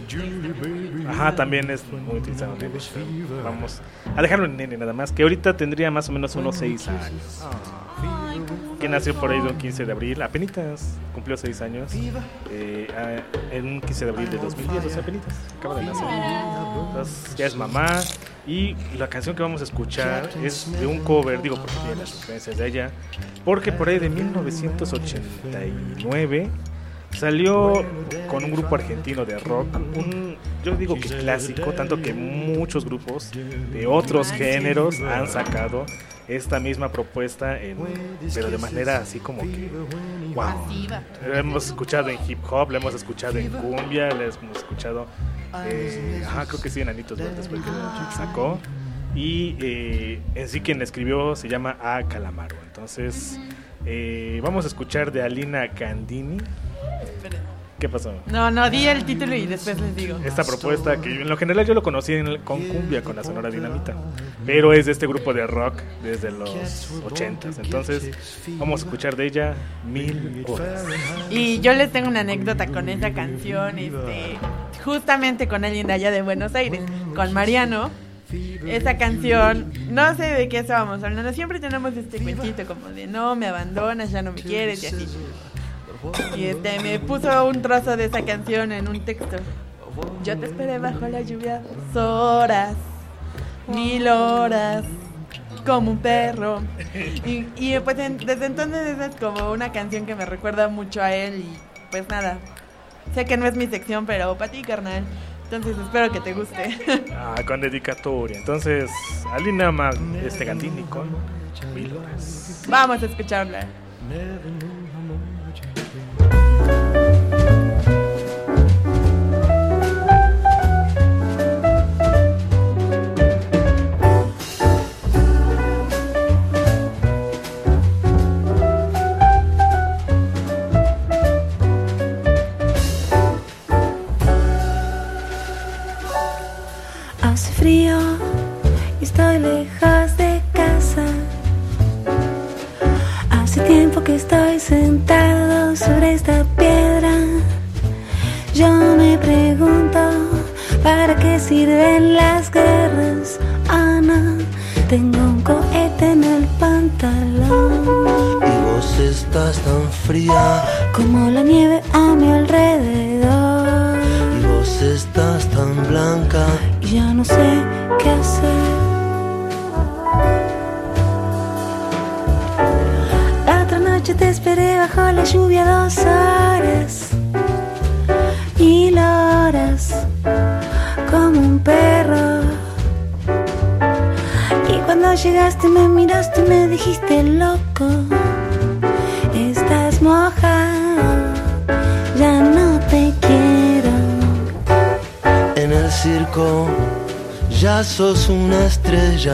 nene. Ajá, también es muy utilizado nene. Pero vamos a dejarlo en nene nada más, que ahorita tendría más o menos unos seis años. Ay, ¿cómo Que nació por ahí de un quince de abril, apenitas cumplió seis años. Eh, ah, en un quince de abril de dos mil diez, o sea, apenitas, acaba de nacer. Entonces ya es mamá. Y la canción que vamos a escuchar es de un cover, digo porque tiene las influencias de ella, porque por ahí de mil novecientos ochenta y nueve salió con un grupo argentino de rock, un, yo digo que clásico, tanto que muchos grupos de otros géneros han sacado esta misma propuesta, en, pero de manera así como que wow. Masiva. La hemos escuchado en hip hop, la hemos escuchado en cumbia, la hemos escuchado, eh, ajá, creo que sí, en Anitos Verdes fue que sacó. Y eh, en sí quien la escribió se llama A. Calamaro. Entonces eh, vamos a escuchar de Alina Candini. ¿Qué pasó? No, no, di el título y después les digo. Esta propuesta que en lo general yo lo conocí en el- con cumbia, con la Sonora Dinamita, pero es de este grupo de rock desde los ochentas. Entonces vamos a escuchar de ella Mil Horas. Y yo les tengo una anécdota con esa canción, este, justamente con alguien de allá de Buenos Aires, con Mariano. Esa canción, no sé de qué estábamos hablando, siempre tenemos este cuentito como de no me abandonas, ya no me quieres y así. Y este me puso un trozo de esa canción en un texto. Yo te esperé bajo la lluvia dos horas, mil horas, como un perro. Y, y pues en- desde entonces esa es como una canción que me recuerda mucho a él. Y pues nada, sé que no es mi sección, pero para ti, carnal. Entonces espero que te guste. Ah, con dedicatoria. Entonces, Alina Ma- este Candini con Mil Horas. Vamos a escucharla. Hace frío y estoy lejos de casa. Hace tiempo que estoy sentado sobre esta piedra. Yo me pregunto, ¿para qué sirven las guerras? Ana, tengo un cohete en el pantalón. Y vos estás tan fría Como la nieve a mi alrededor. y vos estás tan blanca. Y ya no sé qué hacer. La otra noche te esperé bajo la lluvia dos horas, mil horas, como un perro. Y cuando llegaste me miraste y me dijiste loco, estás mojado, ya no te quiero. En el circo ya sos una estrella,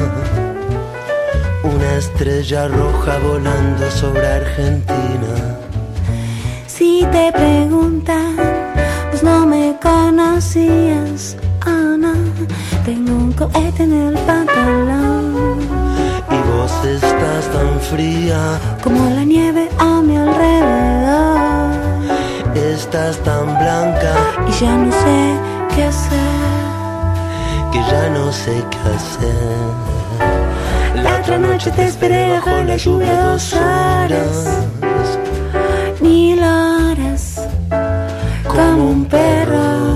una estrella roja volando sobre Argentina. Si te preguntan, pues no me conocías, Ana, tengo un cohete en el pantalón. Y vos estás tan fría Como la nieve a mi alrededor. estás tan blanca Y ya no sé qué hacer. que ya no sé qué hacer. La otra noche te esperé bajo la lluvia dos horas, mil horas, como un perro.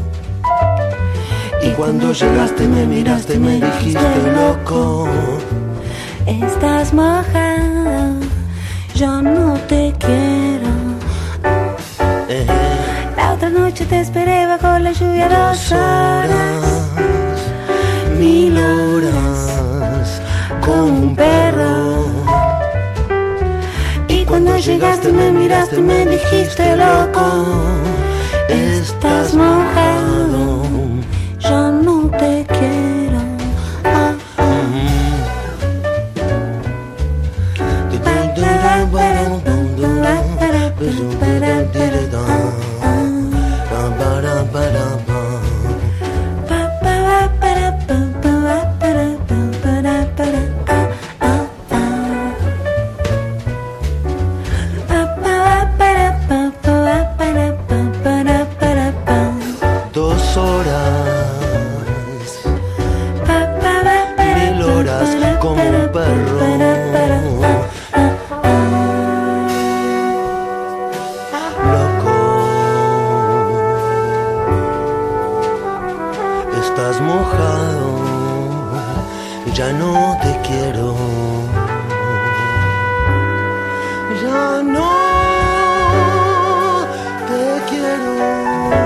Y cuando llegaste me miraste y me dijiste loco, estás mojado, yo no te quiero. eh, La otra noche te esperé bajo la lluvia dos horas, mil horas, como un perro. y cuando llegaste me miraste y me dijiste loco, estás mojado, yo no te quiero. Ah, Ba-da-ba-da-ba. ya no te quiero.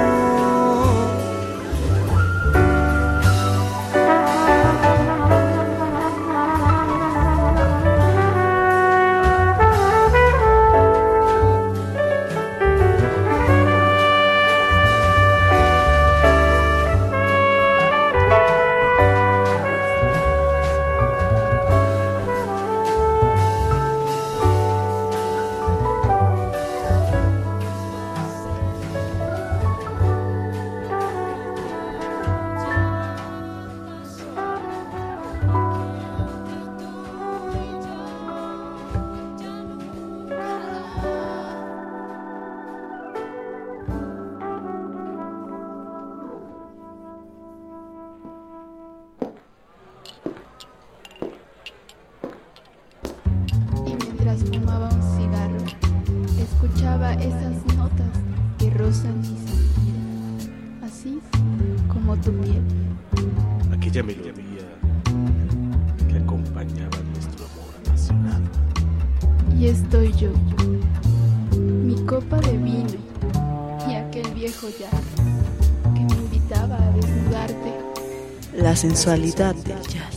Y mientras fumaba un cigarro, escuchaba esas notas que rozan mi sentido, así como tu piel. Aquella melodía que acompañaba nuestro amor apasionado. Y estoy yo, mi copa de vino y aquel viejo jazz que me invitaba a desnudarte. La sensualidad del jazz.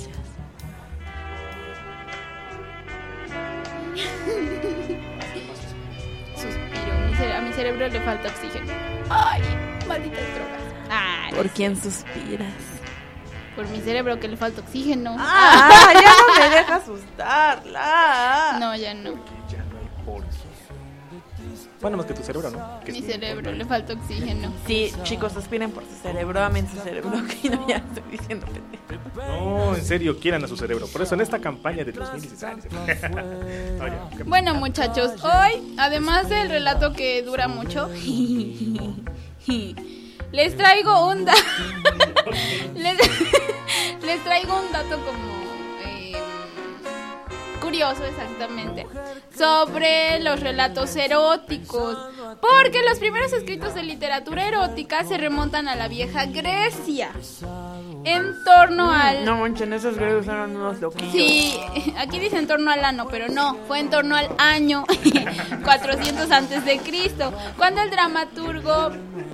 Suspiro, mi cere- a mi cerebro le falta oxígeno. Ay, malditas drogas. Ay, ¿Por quién suspiras? por mi cerebro que le falta oxígeno. Ah, ya no me deja asustarla. No, ya no. Ya no hay por qué. Bueno, más que tu cerebro, ¿no? Que Mi es- cerebro le falta oxígeno. Sí, chicos, suspiren por su cerebro, amen su cerebro, que no, ya estoy diciendo pendejo. No, en serio, quieran a su cerebro. Por eso en esta campaña de dos mil dieciséis. Oye, ¿qué- Bueno, muchachos, hoy, además del relato que dura mucho, les traigo un dato. les, les traigo un dato como eh, curioso, exactamente, sobre los relatos eróticos. Porque los primeros escritos de literatura erótica se remontan a la vieja Grecia. En torno al... No, manchen, esos griegos eran unos loquillos. Sí, aquí dice en torno al ano, pero no, fue en torno al año cuatrocientos antes de Cristo, cuando el dramaturgo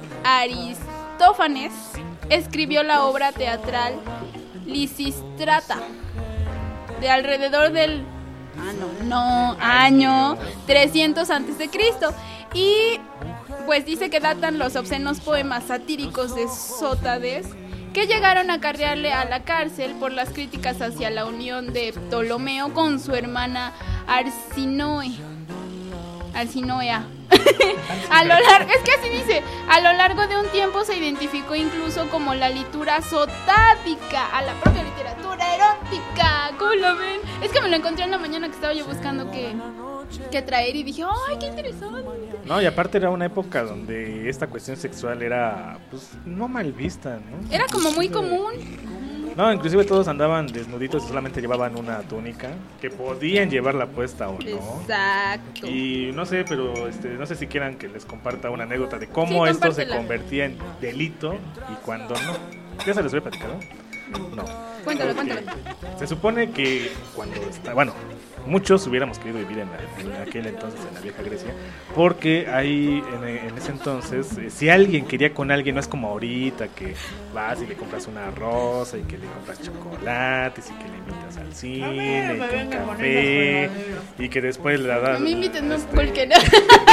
Aristófanes escribió la obra teatral Lisístrata, de alrededor del ah, no, no, año trescientos antes de Cristo, y pues dice que datan los obscenos poemas satíricos de Sótades, que llegaron a acarrearle a la cárcel por las críticas hacia la unión de Ptolomeo con su hermana Arsinoe. Arsinoea. A lo largo, es que así dice, a lo largo de un tiempo se identificó incluso como la literatura sotádica, a la propia literatura erótica. ¿Cómo lo ven? Es que me lo encontré en la mañana que estaba yo buscando qué, qué traer y dije, ¡ay, qué interesante! No, y aparte era una época donde esta cuestión sexual era, pues, no mal vista, ¿no? Era como muy común. No, inclusive todos andaban desnuditos y solamente llevaban una túnica, que podían llevarla puesta o no. Exacto. Y no sé, pero este, no sé si quieran que les comparta una anécdota de Sí, cómo esto se compártela. convertía en delito y cuando no. ¿Ya se les había platicado? No. Cuéntalo, Porque cuéntalo. Se supone que cuando está, bueno, muchos hubiéramos querido vivir en, la- en aquel entonces, en la vieja Grecia, porque ahí en, en ese entonces, eh, si alguien quería con alguien, no es como ahorita que vas y le compras una rosa y que le compras chocolates y que le invitas al cine A ver, y me que un venga con café esos fregaderos. y que después le das... No me inviten, no, este, porque no.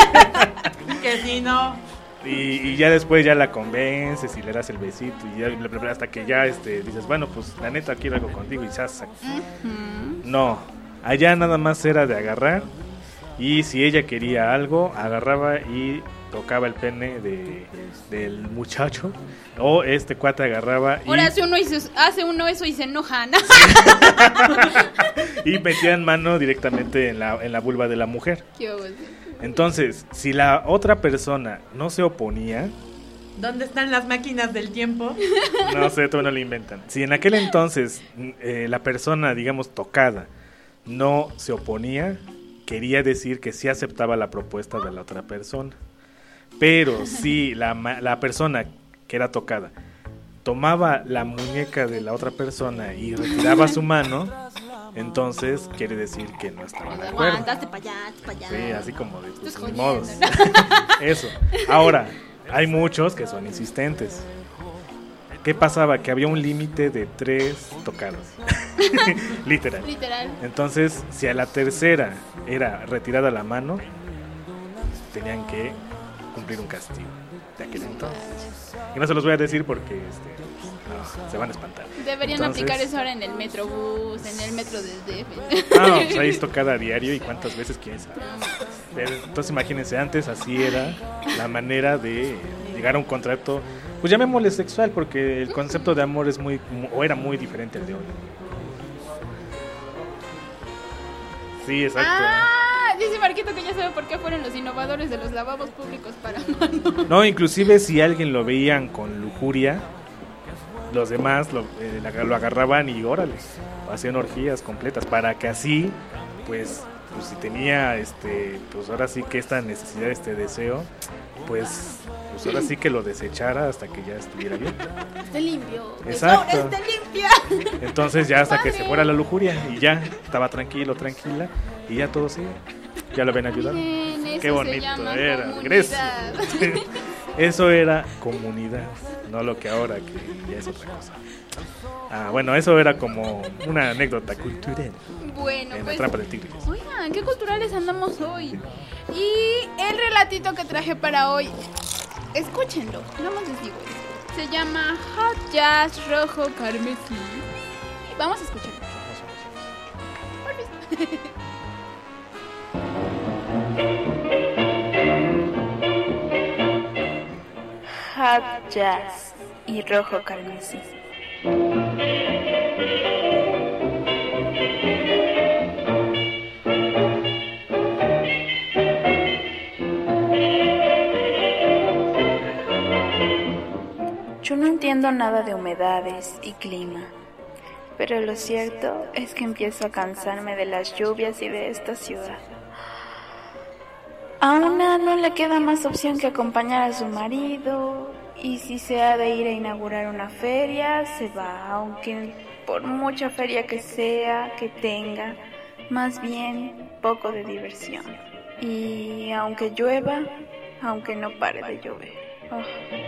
Que si no. Y, y ya después ya la convences y le das el besito y ya, bla, bla, bla, hasta que ya este, dices, bueno, pues la neta quiero algo contigo y ya sac- No, allá nada más era de agarrar y si ella quería algo, agarraba y tocaba el pene de, del muchacho o este cuate agarraba y, Ahora hace uno, y se- hace uno eso y se enojan. y metían mano directamente en la, en la vulva de la mujer. Qué oso. Entonces, si la otra persona no se oponía, ¿Dónde están las máquinas del tiempo? no sé, todavía no lo inventan. Si en aquel entonces eh, la persona, digamos, tocada, no se oponía, quería decir que sí aceptaba la propuesta de la otra persona. Pero si la, ma- la persona que era tocada tomaba la muñeca de la otra persona y retiraba su mano, Entonces quiere decir que no estaba de acuerdo. Aguantaste para allá, para allá. Sí, así como de Estás tus jodiendo, modos. ¿no? Eso. Ahora, hay muchos que son insistentes. ¿Qué pasaba? Que había un límite de tres tocadas. Literal. Literal. Entonces, si a la tercera era retirada la mano, tenían que cumplir un castigo de aquel entonces. Y no se los voy a decir porque este, no, se van a espantar. Deberían Entonces, aplicar eso ahora en el Metrobús, en el metro del D F. Ah, no, pues ahí es tocada a diario y cuántas veces quién sabe. Pero, entonces imagínense, antes así era la manera de llegar a un contrato, pues llamémosle sexual, porque el concepto de amor es muy, o era muy diferente al de hoy. Sí, exacto. Ah, dice Marquito que ya sabe por qué fueron los innovadores de los lavabos públicos para mano. No, inclusive si alguien lo veían con lujuria, los demás lo, eh, lo agarraban y órale, hacían orgías completas para que así, pues, pues si tenía, este, pues ahora sí que esta necesidad, este deseo, pues, pues ahora sí que lo desechara hasta que ya estuviera bien. Esté limpio. Exacto. Ahora esté limpia. Entonces ya hasta que se fuera la lujuria y ya estaba tranquilo, tranquila y ya todo sigue. Ya lo ven ayudado. Bien, eso Qué se bonito llama era. comunidad. Gracias. Eso era comunidad, no lo que ahora que ya es otra cosa. Ah, bueno, eso era como una anécdota cultural. Bueno, en pues, la trampa del tigre. Oigan, qué culturales andamos hoy. Y el relatito que traje para hoy, escúchenlo, nada más les digo eso. Se llama Hot Jazz Rojo Carmesí. Vamos a escucharlo. Hot Jazz y Rojo Carmesí. Yo no entiendo nada de humedades y clima, pero lo cierto es que empiezo a cansarme de las lluvias y de esta ciudad. A una no le queda más opción que acompañar a su marido, y si se ha de ir a inaugurar una feria, se va, aunque por mucha feria que sea, que tenga, más bien poco de diversión. Y aunque llueva, aunque no pare de llover. Oh.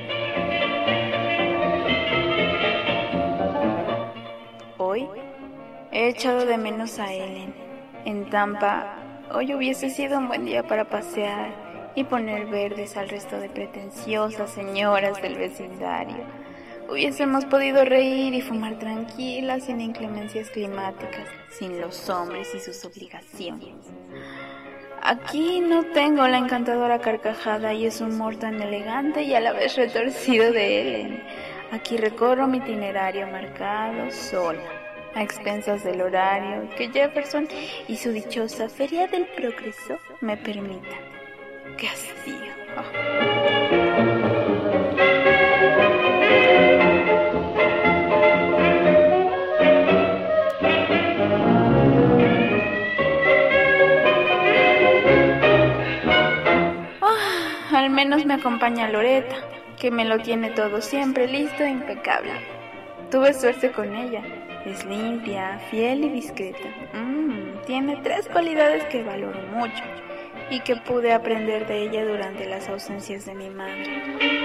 Hoy he echado de menos a Ellen. En Tampa, hoy hubiese sido un buen día para pasear y poner verdes al resto de pretenciosas señoras del vecindario. Hubiésemos podido reír y fumar tranquilas sin inclemencias climáticas, sin los hombres y sus obligaciones. Aquí no tengo la encantadora carcajada y ese humor tan elegante y a la vez retorcido de Ellen. Aquí recorro mi itinerario marcado sola, a expensas del horario que Jefferson y su dichosa Feria del Progreso me permitan. ¡Qué hastío! Oh, al menos me acompaña Loretta, que me lo tiene todo siempre listo e impecable. Tuve suerte con ella. Es limpia, fiel y discreta. Mm, tiene tres cualidades que valoro mucho y que pude aprender de ella durante las ausencias de mi madre.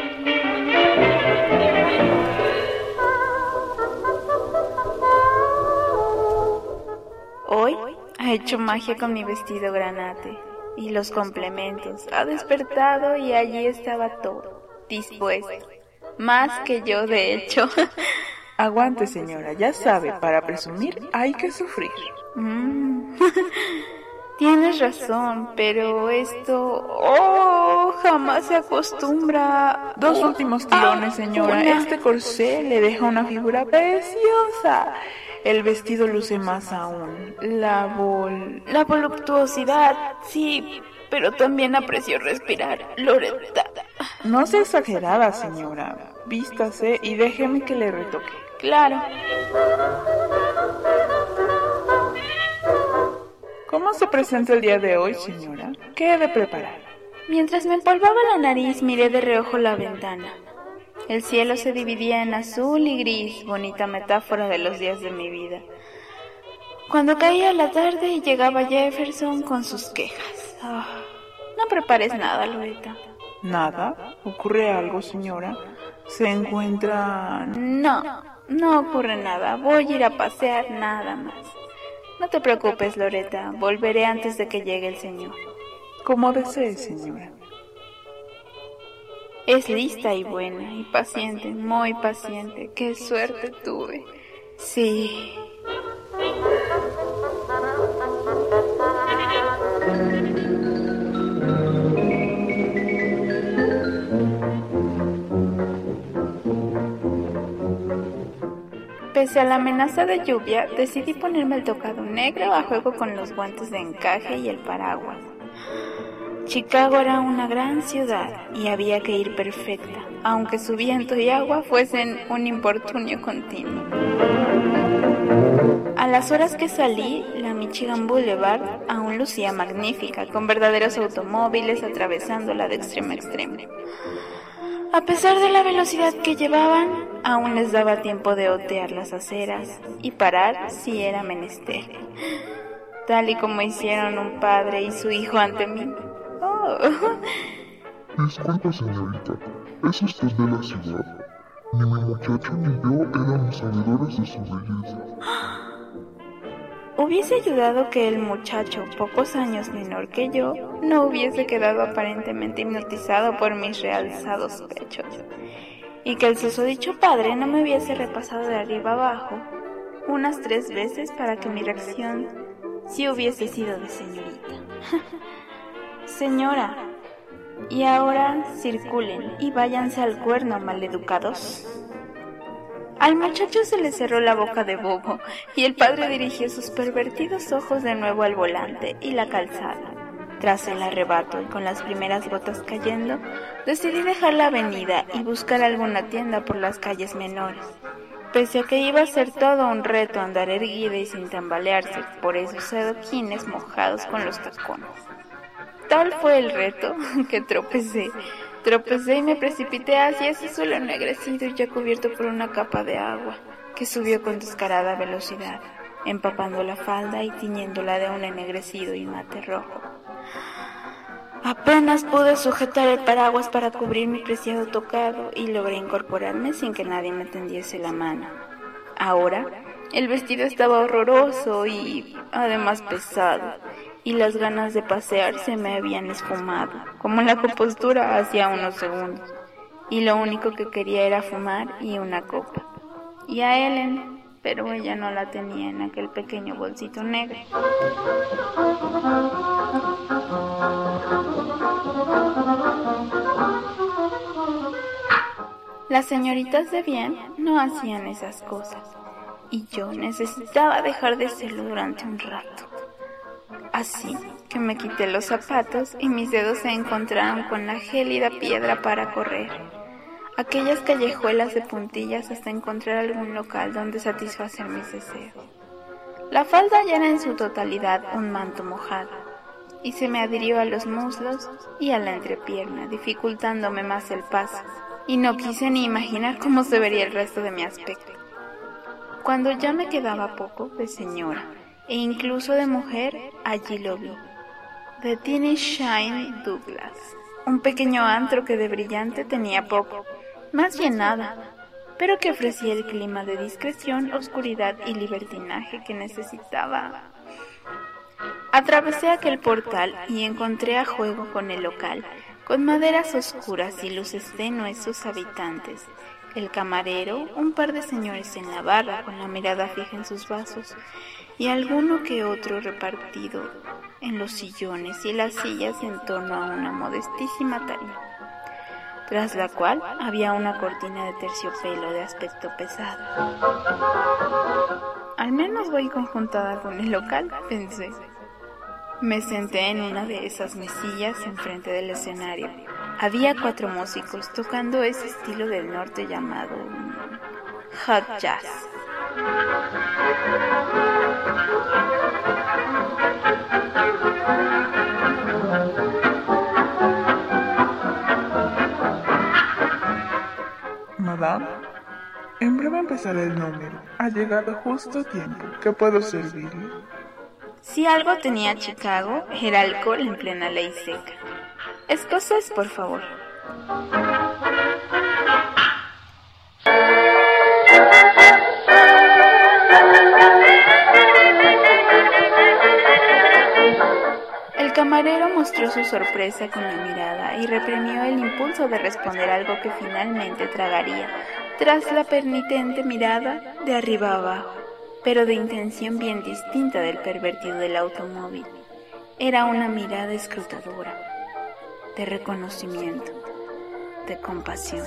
Hoy ha hecho magia con mi vestido granate y los complementos. Ha despertado y allí estaba todo, dispuesto. Más que yo, de hecho. Aguante, señora, ya sabe, para presumir hay que sufrir. Mm. Tienes razón, pero esto... ¡Oh! Jamás se acostumbra. Dos últimos tirones, señora. Una. Este corsé le deja una figura preciosa. El vestido luce más aún. La vol... La voluptuosidad, sí, pero también aprecio respirar, Loretta. No sea exagerada, señora. Vístase y déjeme que le retoque. Claro. ¿Cómo se presenta el día de hoy, señora? ¿Qué he de preparar? Mientras me empolvaba la nariz, miré de reojo la ventana. El cielo se dividía en azul y gris, bonita metáfora de los días de mi vida. Cuando caía la tarde llegaba Jefferson con sus quejas. Oh, no prepares nada, Loretta. ¿Nada? ¿Ocurre algo, señora? ¿Se encuentra...? No, no ocurre nada. Voy a ir a pasear nada más. No te preocupes, Loretta. Volveré antes de que llegue el señor. Como desee, señora. Es lista y buena, y paciente, muy paciente. ¡Qué suerte tuve! Sí. Pese a la amenaza de lluvia, decidí ponerme el tocado negro a juego con los guantes de encaje y el paraguas. Chicago era una gran ciudad y había que ir perfecta, aunque su viento y agua fuesen un infortunio continuo. A las horas que salí, la Michigan Boulevard aún lucía magnífica, con verdaderos automóviles atravesándola de extremo a extremo. A pesar de la velocidad que llevaban, aún les daba tiempo de otear las aceras y parar si era menester, tal y como hicieron un padre y su hijo ante mí. Oh. Disculpa, señorita, ¿es usted de la ciudad? Ni mi muchacho ni yo éramos sabedores de su belleza. Hubiese ayudado que el muchacho, pocos años menor que yo, no hubiese quedado aparentemente hipnotizado por mis realzados pechos, y que el susodicho padre no me hubiese repasado de arriba abajo unas tres veces para que mi reacción sí hubiese sido de señorita. Señora, y ahora circulen y váyanse al cuerno, maleducados. Al muchacho se le cerró la boca de bobo y el padre dirigió sus pervertidos ojos de nuevo al volante y la calzada. Tras el arrebato y con las primeras gotas cayendo, decidí dejar la avenida y buscar alguna tienda por las calles menores. Pese a que iba a ser todo un reto andar erguida y sin tambalearse por esos adoquines mojados con los tacones. Tal fue el reto que tropecé. Tropecé y me precipité hacia ese suelo ennegrecido y ya cubierto por una capa de agua que subió con descarada velocidad, empapando la falda y tiñéndola de un ennegrecido y mate rojo. Apenas pude sujetar el paraguas para cubrir mi preciado tocado y logré incorporarme sin que nadie me tendiese la mano. Ahora, el vestido estaba horroroso y, además, pesado, y las ganas de pasear se me habían esfumado, como la compostura hacía unos segundos, y lo único que quería era fumar y una copa. Y a Ellen, pero ella no la tenía en aquel pequeño bolsito negro. Las señoritas de bien no hacían esas cosas, y yo necesitaba dejar de hacerlo durante un rato. Así que me quité los zapatos y mis dedos se encontraron con la gélida piedra para correr. Aquellas callejuelas de puntillas hasta encontrar algún local donde satisfacer mis deseos. La falda ya era en su totalidad un manto mojado, y se me adhirió a los muslos y a la entrepierna, dificultándome más el paso, y no quise ni imaginar cómo se vería el resto de mi aspecto. Cuando ya me quedaba poco de señora, e incluso de mujer, allí lo vi. The Teeny Shine Douglas, un pequeño antro que de brillante tenía poco, más bien nada, pero que ofrecía el clima de discreción, oscuridad y libertinaje que necesitaba. Atravesé aquel portal y encontré a juego con el local, con maderas oscuras y luces tenues sus habitantes, el camarero, un par de señores en la barra con la mirada fija en sus vasos, y alguno que otro repartido en los sillones y las sillas en torno a una modestísima tarima, tras la cual había una cortina de terciopelo de aspecto pesado. Al menos voy conjuntada con el local, pensé. Me senté en una de esas mesillas enfrente del escenario. Había cuatro músicos tocando ese estilo del norte llamado hot jazz. Madame, En breve empezará el número. Ha llegado justo a tiempo. ¿Qué puedo servirle? Si algo tenía Chicago, era alcohol en plena ley seca. Escocés, por favor. El camarero mostró su sorpresa con la mirada y reprimió el impulso de responder algo que finalmente tragaría, tras la penitente mirada de arriba abajo, pero de intención bien distinta del pervertido del automóvil. Era una mirada escrutadora, de reconocimiento, de compasión.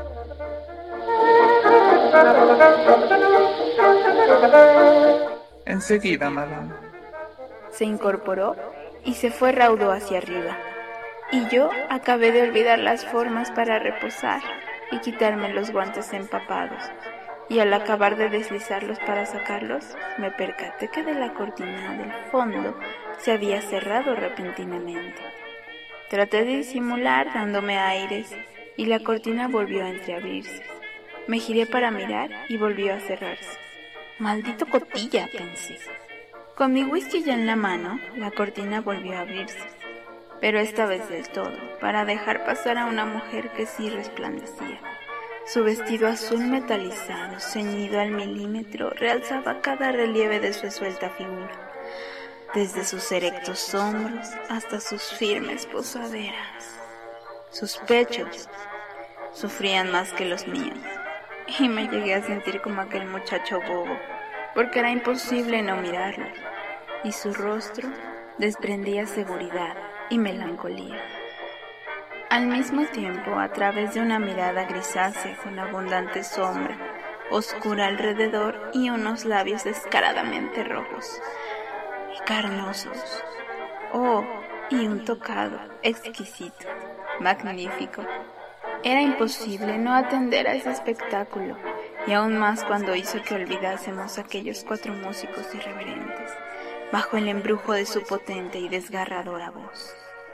Enseguida, madame. Se incorporó y se fue raudo hacia arriba, y yo acabé de olvidar las formas para reposar y quitarme los guantes empapados, y al acabar de deslizarlos para sacarlos, me percaté que de la cortina del fondo se había cerrado repentinamente. Traté de disimular dándome aires, y la cortina volvió a entreabrirse. Me giré para mirar y volvió a cerrarse. «Maldito cotilla», pensé. Con mi whisky ya en la mano, la cortina volvió a abrirse, pero esta vez del todo, para dejar pasar a una mujer que sí resplandecía. Su vestido azul metalizado, ceñido al milímetro, realzaba cada relieve de su esbelta figura, desde sus erectos hombros hasta sus firmes posaderas. Sus pechos sufrían más que los míos, y me llegué a sentir como aquel muchacho bobo, porque era imposible no mirarlo, y su rostro desprendía seguridad y melancolía. Al mismo tiempo, a través de una mirada grisácea con abundante sombra, oscura alrededor y unos labios descaradamente rojos y carnosos. Oh, y un tocado exquisito, magnífico. Era imposible no atender a ese espectáculo, y aún más cuando hizo que olvidásemos a aquellos cuatro músicos irreverentes, bajo el embrujo de su potente y desgarradora voz.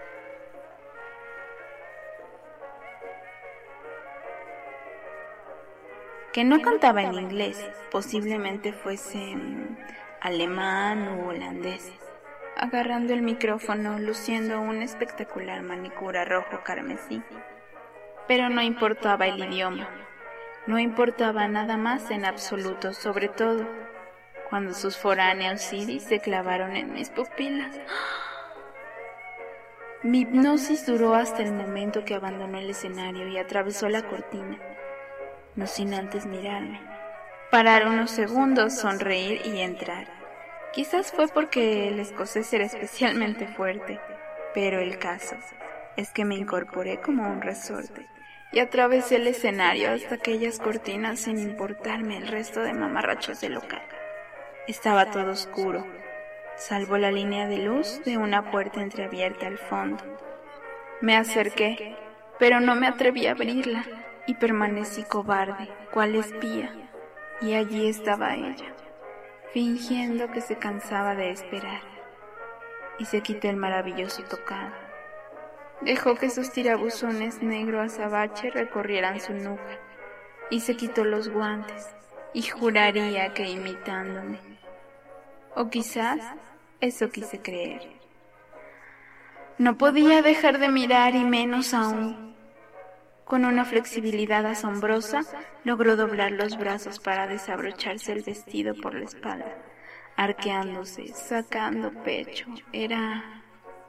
Que no cantaba en inglés, posiblemente fuese mm, alemán u holandés, agarrando el micrófono, luciendo una espectacular manicura rojo carmesí. Pero no importaba el idioma, no importaba nada más en absoluto, sobre todo cuando sus foráneos iris se clavaron en mis pupilas. Mi hipnosis duró hasta el momento que abandonó el escenario y atravesó la cortina, no sin antes mirarme, parar unos segundos, sonreír y entrar. Quizás fue porque el escocés era especialmente fuerte, pero el caso es que me incorporé como un resorte y atravesé el escenario hasta aquellas cortinas sin importarme el resto de mamarrachos del local. Estaba todo oscuro, salvo la línea de luz de una puerta entreabierta al fondo. Me acerqué, pero no me atreví a abrirla y permanecí cobarde, cual espía, y allí estaba ella, fingiendo que se cansaba de esperar, y se quitó el maravilloso tocado. Dejó que sus tirabuzones negro azabache recorrieran su nuca, y se quitó los guantes, y juraría que imitándome. O quizás eso quise creer. No podía dejar de mirar, y menos aún. Con una flexibilidad asombrosa, logró doblar los brazos para desabrocharse el vestido por la espalda, arqueándose, sacando pecho. Era...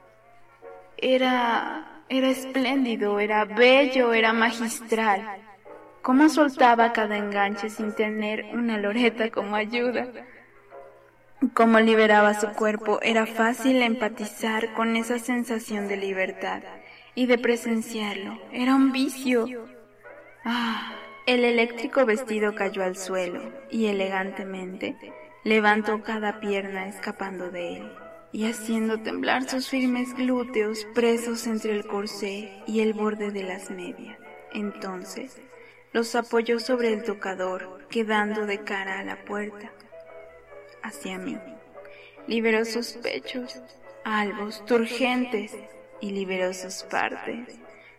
Era... Era espléndido, era bello, era magistral. Cómo soltaba cada enganche sin tener una loreta como ayuda. Cómo liberaba su cuerpo, era fácil empatizar con esa sensación de libertad y de presenciarlo. Era un vicio. Ah, el eléctrico vestido cayó al suelo y elegantemente levantó cada pierna escapando de él y haciendo temblar sus firmes glúteos presos entre el corsé y el borde de las medias. Entonces los apoyó sobre el tocador, quedando de cara a la puerta, hacia mí. Liberó sus pechos, albos, turgentes, y liberó sus partes,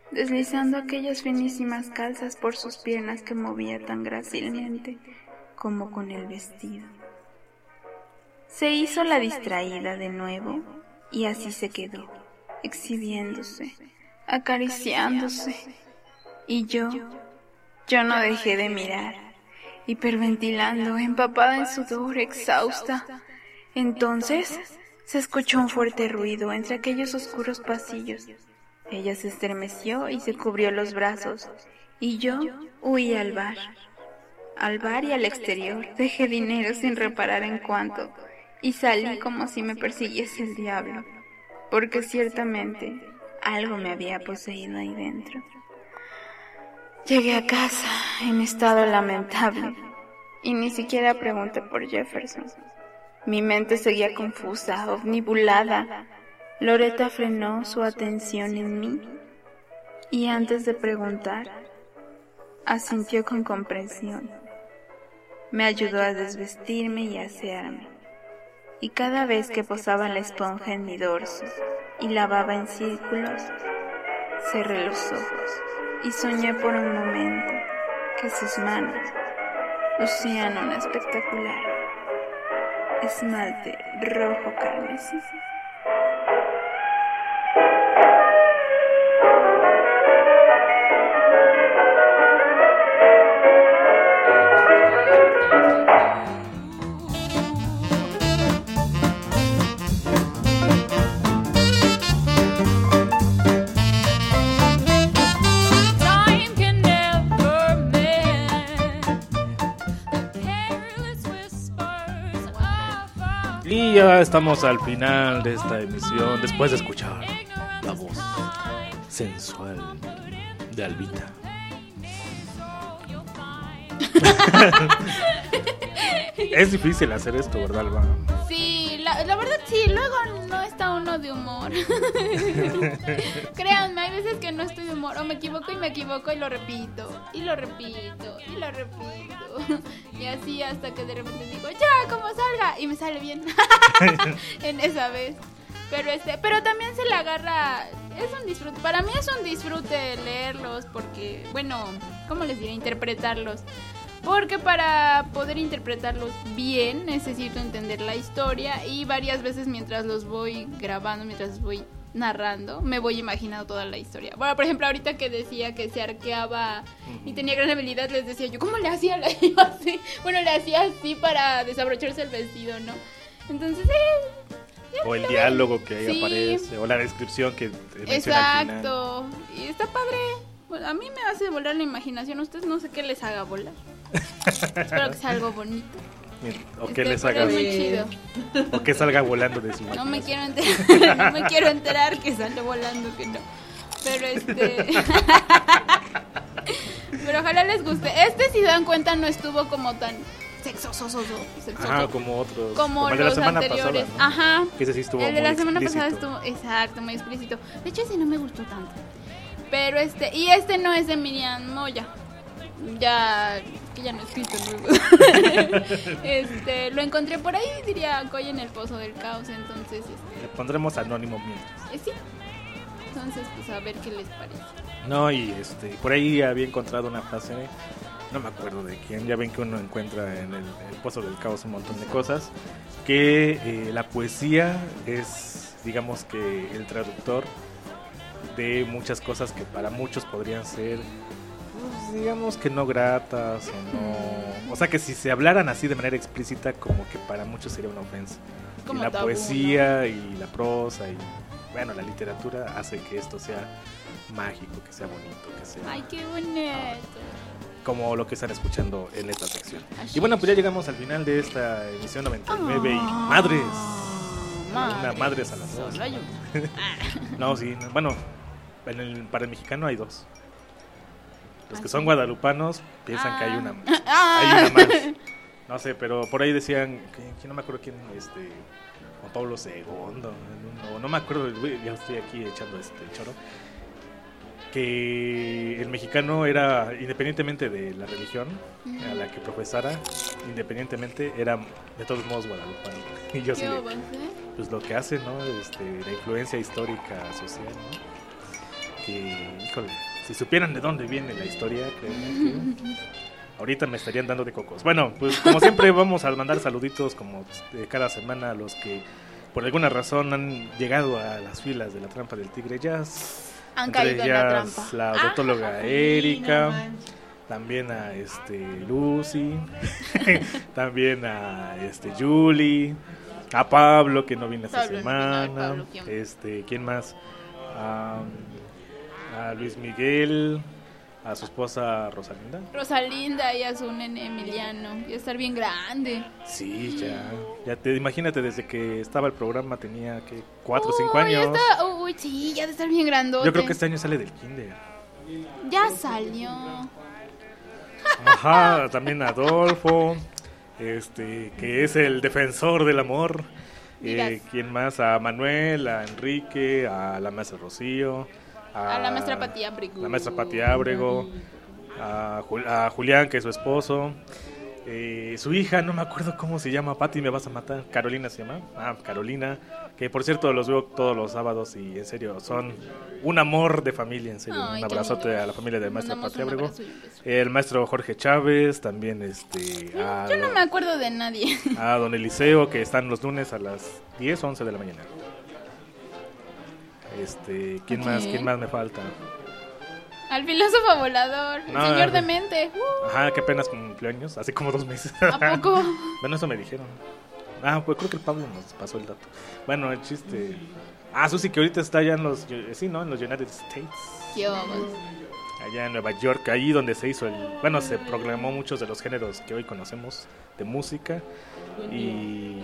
deslizando aquellas finísimas calzas por sus piernas que movía tan grácilmente como con el vestido. Se hizo la distraída de nuevo y así se quedó, exhibiéndose, acariciándose. Y yo, yo no dejé de mirar, hiperventilando, empapada en sudor, exhausta. Entonces se escuchó un fuerte ruido entre aquellos oscuros pasillos. Ella se estremeció y se cubrió los brazos, y yo huí al bar. Al bar y al exterior, dejé dinero sin reparar en cuánto, y salí como si me persiguiese el diablo, porque ciertamente algo me había poseído ahí dentro. Llegué a casa en estado lamentable, y ni siquiera pregunté por Jefferson. Mi mente seguía confusa, omnibulada. Loretta frenó su atención en mí, y antes de preguntar, asintió con comprensión. Me ayudó a desvestirme y a asearme, y cada vez que posaba la esponja en mi dorso y lavaba en círculos, cerré los ojos y soñé por un momento que sus manos lucían un espectacular esmalte rojo carmesí. Y ya estamos al final de esta emisión, después de escuchar la voz sensual de Albita. Es difícil hacer esto, ¿verdad, Alba? Sí, la, la verdad sí, luego no está uno de humor. Créanme, hay veces que no estoy de humor, o me equivoco y me equivoco y lo repito, y lo repito, y lo repito. Y así hasta que de repente digo, ya, como salga, y me sale bien. En esa vez. Pero este, pero también se le agarra, es un disfrute, para mí es un disfrute leerlos, porque, bueno, ¿cómo les diré? Interpretarlos. Porque para poder interpretarlos bien necesito entender la historia, y varias veces mientras los voy grabando, mientras voy narrando, me voy imaginando toda la historia. Bueno, por ejemplo, ahorita que decía que se arqueaba y tenía gran habilidad, les decía yo, ¿cómo le hacía? Le iba así. Bueno, le hacía así para desabrocharse el vestido, ¿no? Entonces, eh, o el diálogo que ahí sí. aparece, o la descripción que menciona al final. Exacto. Y está padre. Bueno, a mí me hace volar la imaginación. Ustedes no sé qué les haga volar. Espero que sea algo bonito. O que Este, les pero haga es muy chido. O que salga volando de su No imaginación. me quiero enterar, no me quiero enterar que sale volando, que no. Pero este pero ojalá les guste. Este, si se dan cuenta, no estuvo como tan sexoso, sexoso. Ajá, como otros. Como, como el de la los semana anteriores. pasada, ¿no? Ajá. Que ese sí estuvo El de muy la semana explícito. pasada estuvo, exacto, muy explícito. De hecho, ese no me gustó tanto. Pero este, y este no es de Miriam Moya. Ya, que ya no he escrito luego. Este, lo encontré por ahí, diría Coy, en el Pozo del Caos, entonces este, Le pondremos anónimo mientras. eh, sí. Entonces, pues a ver qué les parece. No, y este, por ahí había encontrado una frase, no me acuerdo de quién, ya ven que uno encuentra en el, el Pozo del Caos un montón de cosas, que eh, la poesía es, digamos que el traductor de muchas cosas que para muchos podrían ser, pues, digamos que no gratas o no, o sea que si se hablaran así de manera explícita, como que para muchos sería una ofensa. Como y la tabú, poesía, ¿no? Y la prosa y bueno, la literatura hace que esto sea mágico, que sea bonito, que sea Ay, qué bonito. como lo que están escuchando en esta sección. Y bueno, pues ya llegamos al final de esta emisión noventa y nueve y madres. Una madres a las dos. Solo hay una. No, sí, no, bueno, en el, para el mexicano hay dos. Los que son guadalupanos piensan que hay una, hay una más. No sé, pero por ahí decían que, que no me acuerdo quién, este, Juan Pablo segundo, no, no me acuerdo, ya estoy aquí echando este choro, que el mexicano era, independientemente de la religión a la que profesara, independientemente era de todos modos guadalupano. Y yo sí, ¿Qué de, obas, eh? pues lo que hace, ¿no? Este, la influencia histórica social, ¿no? que, híjole, si supieran de dónde viene la historia, créanme que ahorita me estarían dando de cocos. Bueno, pues como siempre vamos a mandar saluditos como de cada semana a los que por alguna razón han llegado a las filas de la Trampa del Tigre Jazz. Han Entre caído en la ellas trampa. la Ah, odontóloga sí, Erika, no manches. también a este Lucy, también a este Julie, a Pablo que no viene esta Pablo, no, semana, Pablo, ¿quién? este, ¿quién más? A, a Luis Miguel, a su esposa Rosalinda. Rosalinda y a su nene Emiliano. Ya estar bien grande. Sí, ya, ya te imagínate desde que estaba el programa tenía que cuatro o cinco Uy, ya años. está- uy, sí, ya de estar bien grandote. Yo creo que este año sale del kinder. Ya salió. Ajá, también a Adolfo, este, que es el defensor del amor. Digas. Eh, ¿Quién más? A Manuel, a Enrique, a la maestra Rocío, A la maestra Pati Ábrego. la maestra Pati Ábrego, a, Jul- a Julián, que es su esposo. Eh, su hija, no me acuerdo cómo se llama, Pati, me vas a matar. Carolina se llama. Ah, Carolina. Que por cierto los veo todos los sábados y en serio son un amor de familia, en serio. Ay, un qué abrazote lindo. a la familia del maestro Mandamos Pati un Ábrego. abrazo y un beso. El maestro Jorge Chávez, también este. A, Yo no me acuerdo de nadie. a don Eliseo, que están los lunes a las diez o once de la mañana. Este, ¿quién Ok. más? ¿Quién más me falta? Al filósofo volador. El No, señor eh. demente. Uh, Ajá, que apenas cumpleaños, hace como dos meses. ¿A poco? Bueno, eso me dijeron. Ah, pues creo que el Pablo nos pasó el dato. Bueno, el chiste. Ah, Susi, que ahorita está allá en los. Sí, ¿no? En los United States. ¿Qué vamos? Allá en Nueva York, ahí donde se hizo el. Bueno, se programó muchos de los géneros que hoy conocemos de música. Y.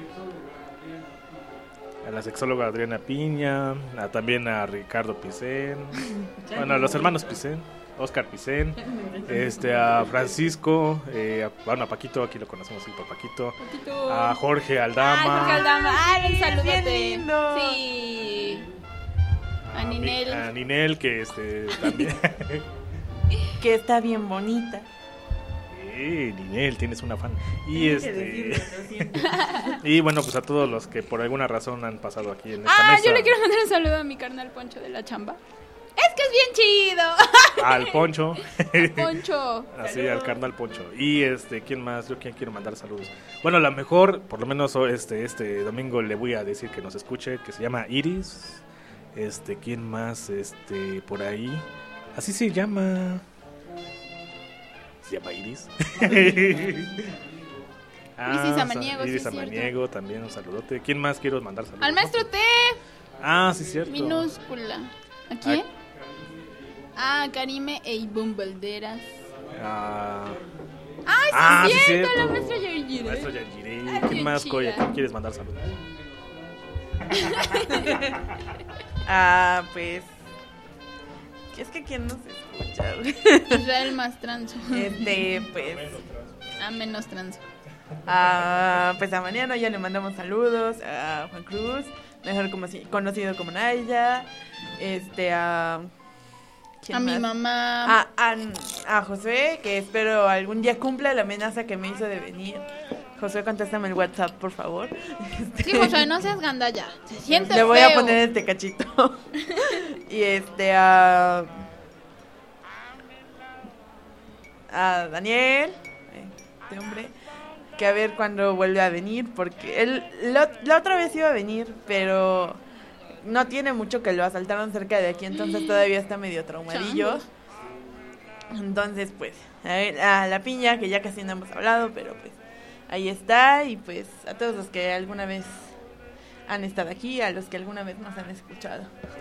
A la sexóloga Adriana Piña, a, también a Ricardo Picén, bueno, a los hermanos Picén, Oscar Picén, este, a Francisco, eh, a, bueno, a Paquito, aquí lo conocemos así por Paquito, Paquito. a Jorge Aldama, Ay, Jorge Aldama. Ay, un saludote. bien lindo. Sí. A a, Mi- Ninel. a Ninel, que este, también, Que está bien bonita. eh, Ninel, tienes una fan, y Tengo que este, decirlo, lo siento. y bueno, pues a todos los que por alguna razón han pasado aquí en esta Ah, mesa, yo le quiero mandar un saludo a mi carnal Poncho de la chamba. Es que es bien chido. al Poncho, Poncho. así al carnal Poncho. Y este, ¿quién más? Yo quién quiero mandar saludos. Bueno, a lo mejor, por lo menos oh, este, este domingo le voy a decir que nos escuche, que se llama Iris. Este, ¿quién más? Este, por ahí. Así se llama. Se llama Iris. Ah, Isis sa- Samaniego, sí, Iris es cierto. Samaniego, también un saludote. ¿Quién más quiero mandar saludos? Al maestro T. Ah, sí, cierto. Minúscula. ¿A quién? Ah, Karime e Ivonne Valderas. Ah, Ay, sí, ah, es sí, cierto, cierto. la maestra Yayire. Maestro Yayire. Ay, ¿Quién bien más, chida. Coya? ¿Quién quieres mandar saludos? Ah, pues. Es que quién nos escucha, güey? Israel más transo. Este, pues. Ah, menos transo. Ah, pues a Mariano ya le mandamos saludos. A Juan Cruz, mejor como si- conocido como Naya. Este, a. ¿quién A mi más? mamá. A, a, a Josué, que espero algún día cumpla la amenaza que me hizo de venir. Josué, contéstame el WhatsApp, por favor. Sí, Josué, no seas gandalla. Se siente Le voy a feo. poner este cachito. Y este a. A Daniel, eh, este hombre, que a ver cuándo vuelve a venir, porque él la, la otra vez iba a venir, pero no tiene mucho que lo asaltaron cerca de aquí, entonces todavía está medio traumadillo. Entonces, pues, a, ver, a la piña, que ya casi no hemos hablado, pero pues ahí está, y pues a todos los que alguna vez han estado aquí, a los que alguna vez nos han escuchado.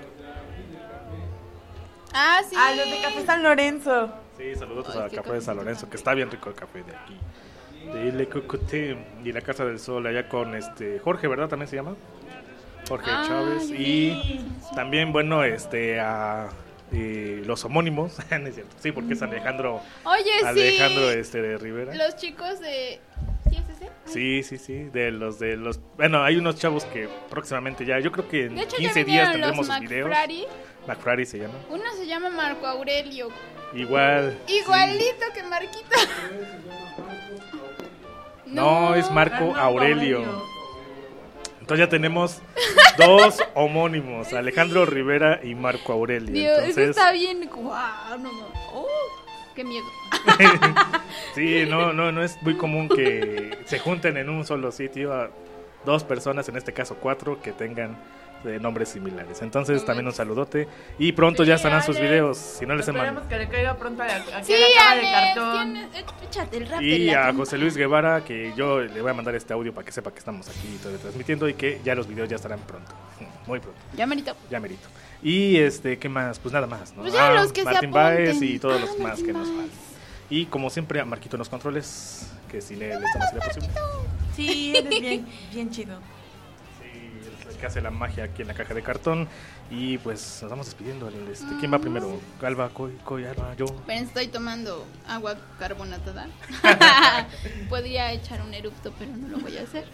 Ah, sí. A los de Café San Lorenzo. Sí, saludos Ay, al qué café de San Lorenzo, que está bien rico el café de aquí. De Le Cocoté y la Casa del Sol, allá con este Jorge, ¿verdad? También se llama. Jorge Ah, Chávez. yo Y vi. también, bueno, este a eh, los homónimos, ¿no es cierto? Sí, porque es Alejandro. Oye, sí. Alejandro este, de Rivera. Los chicos de... ¿Sí es ese? Sí, sí, sí, de los de los bueno, hay unos chavos que próximamente ya, yo creo que en De hecho, quince ya días vinieron tendremos los sus videos. McFrary. McFrary se llama. Uno se llama Marco Aurelio. Igual. Igualito que Marquita. No, es Marco, Marco Aurelio. Aurelio. Entonces ya tenemos dos homónimos, Alejandro Rivera y Marco Aurelio. Dios, Entonces... eso está bien. Wow, no, no. Oh, qué miedo. Sí, no, no, no es muy común que se junten en un solo sitio a dos personas, en este caso cuatro, que tengan de nombres similares. Entonces no también un saludote y pronto sí, ya estarán Alex. Sus videos. Si no les esperemos que le caiga pronto a la, a sí, la caja Alex, de cartón. Tienes, échate el rap y la a tumba. José Luis Guevara, que yo le voy a mandar este audio para que sepa que estamos aquí todavía transmitiendo y que ya los videos ya estarán pronto, muy pronto. Ya merito. Ya merito. Y este, ¿qué más? Pues nada más, ¿no? Pues ya ah, los que Martín se apunten. Báez y todos ah, los Martín más que Báez. nos faltan. Y como siempre a Marquito en los controles, que sin él esto no sería posible. Sí, eres bien, bien chido. El que hace la magia aquí en la caja de cartón. Y pues nos vamos despidiendo. Este, ¿quién va primero? Alba, Coy, Coy, Alba, yo. Pero estoy tomando agua carbonatada. Podría echar un eructo, pero no lo voy a hacer.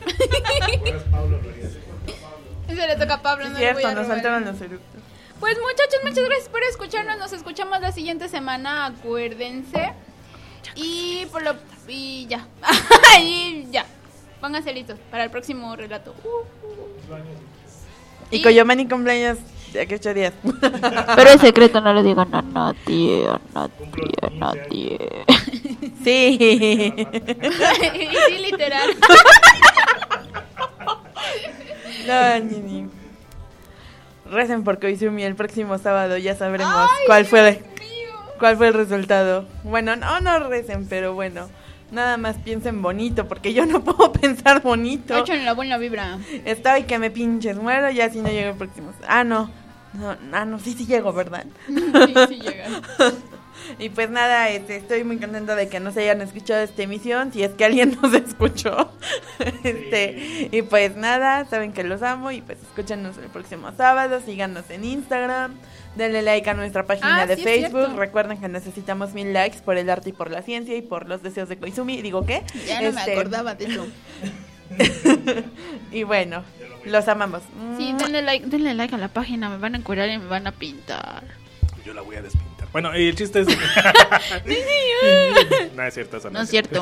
Eso le toca a Pablo, Es no cierto, le voy a nos robar. faltaron los eructos. Pues muchachos, muchas gracias por escucharnos. Nos escuchamos la siguiente semana, acuérdense. Y por lo y ya. Y ya. Pónganse listos para el próximo relato. Uh, uh. Y, y Coyomani cumpleaños de aquí a ocho días. Pero es secreto, no lo digan a nadie, a nadie, a nadie. Sí. Y sí, literal. No, ni, ni. Recen por Koizumi el próximo sábado, ya sabremos Ay, cuál fue el, mío. cuál fue el resultado. Bueno, no, no recen, pero bueno. Nada más piensen bonito, porque yo no puedo pensar bonito. Échenle la buena vibra. Estoy que me pinches, muero ya si no llego el próximo. Ah, no. No, ah, no, sí, sí llego, ¿verdad? Sí, sí llegan. Y pues nada, este, estoy muy contenta de que nos hayan escuchado esta emisión, si es que alguien nos escuchó. este, y pues nada, saben que los amo y pues escúchanos el próximo sábado, síganos en Instagram, denle like a nuestra página Ah, de sí, es Facebook, cierto. recuerden que necesitamos mil likes por el arte y por la ciencia y por los deseos de Koizumi, digo ¿qué? Ya no Este, me acordaba de eso. Y bueno, los amamos. Sí, denle like, denle like a la página, me van a encuerar y me van a pintar. Yo la voy a despintar. Bueno, y el chiste es... No es cierto eso. No es cierto.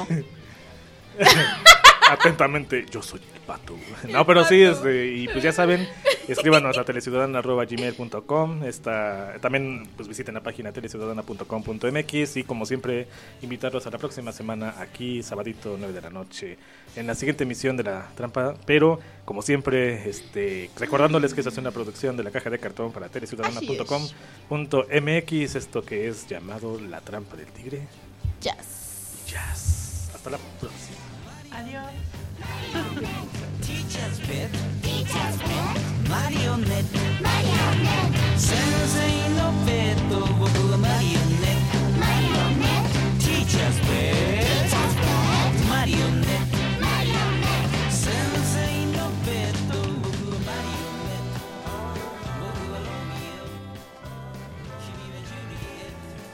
Atentamente, yo soy el pato. No, pero sí, este, y pues ya saben, escríbanos a teleciudadana arroba gmail punto com. Esta, también pues visiten la página teleciudadana punto com punto m x y como siempre, invitarlos a la próxima semana aquí, sabadito, nueve de la noche, en la siguiente emisión de La Trampa. Pero, como siempre, este, recordándoles que esta es una producción de la Caja de Cartón para teleciudadana punto com punto m x, esto que es llamado La Trampa del Tigre. Jazz. Jazz. Hasta la próxima. Adiós. Teacher's pet, teacher's pet, marionette, marionette. Sensei no peto, boku wa marionette, marionette. Teacher's pet, teacher's pet, marionette, marionette. Sensei no peto, boku wa marionette, boku wa Romeo, kimi wa Juliet.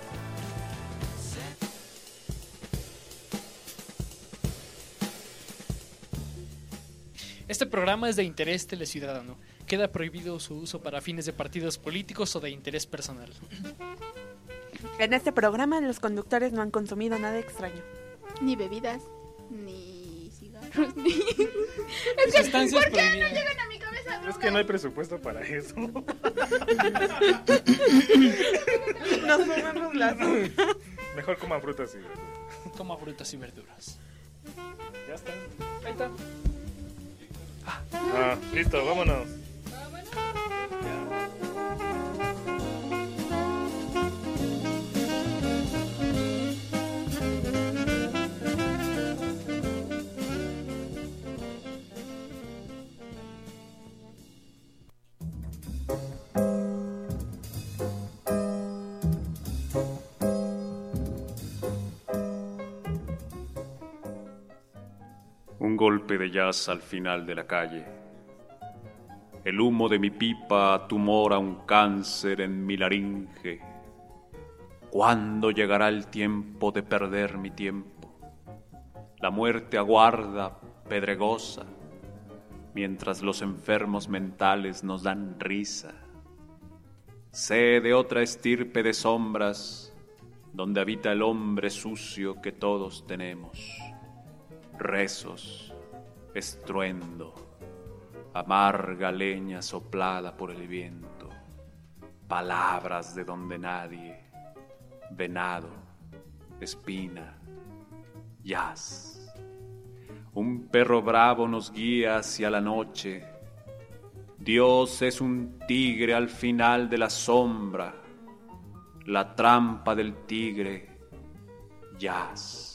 Este programa es de interés teleciudadano. Queda prohibido su uso para fines de partidos políticos o de interés personal. En este programa los conductores no han consumido nada extraño. Ni bebidas, ni cigarros, ni... Es que, Sustancias ¿por qué no prohibidas. llegan a mi cabeza? Es que no hay presupuesto para eso. Nos comemos las... Mejor coman frutas y verduras. Coma frutas y verduras. Ya está. Ahí está. Ah, listo, vámonos. Un golpe de jazz al final de la calle. El humo de mi pipa tumora un cáncer en mi laringe. ¿Cuándo llegará el tiempo de perder mi tiempo? La muerte aguarda, pedregosa, mientras los enfermos mentales nos dan risa. Sé de otra estirpe de sombras, donde habita el hombre sucio que todos tenemos. Rezos, estruendo, amarga leña soplada por el viento, palabras de donde nadie, venado, espina, jazz. Un perro bravo nos guía hacia la noche. Dios es un tigre al final de la sombra, la trampa del tigre, jazz.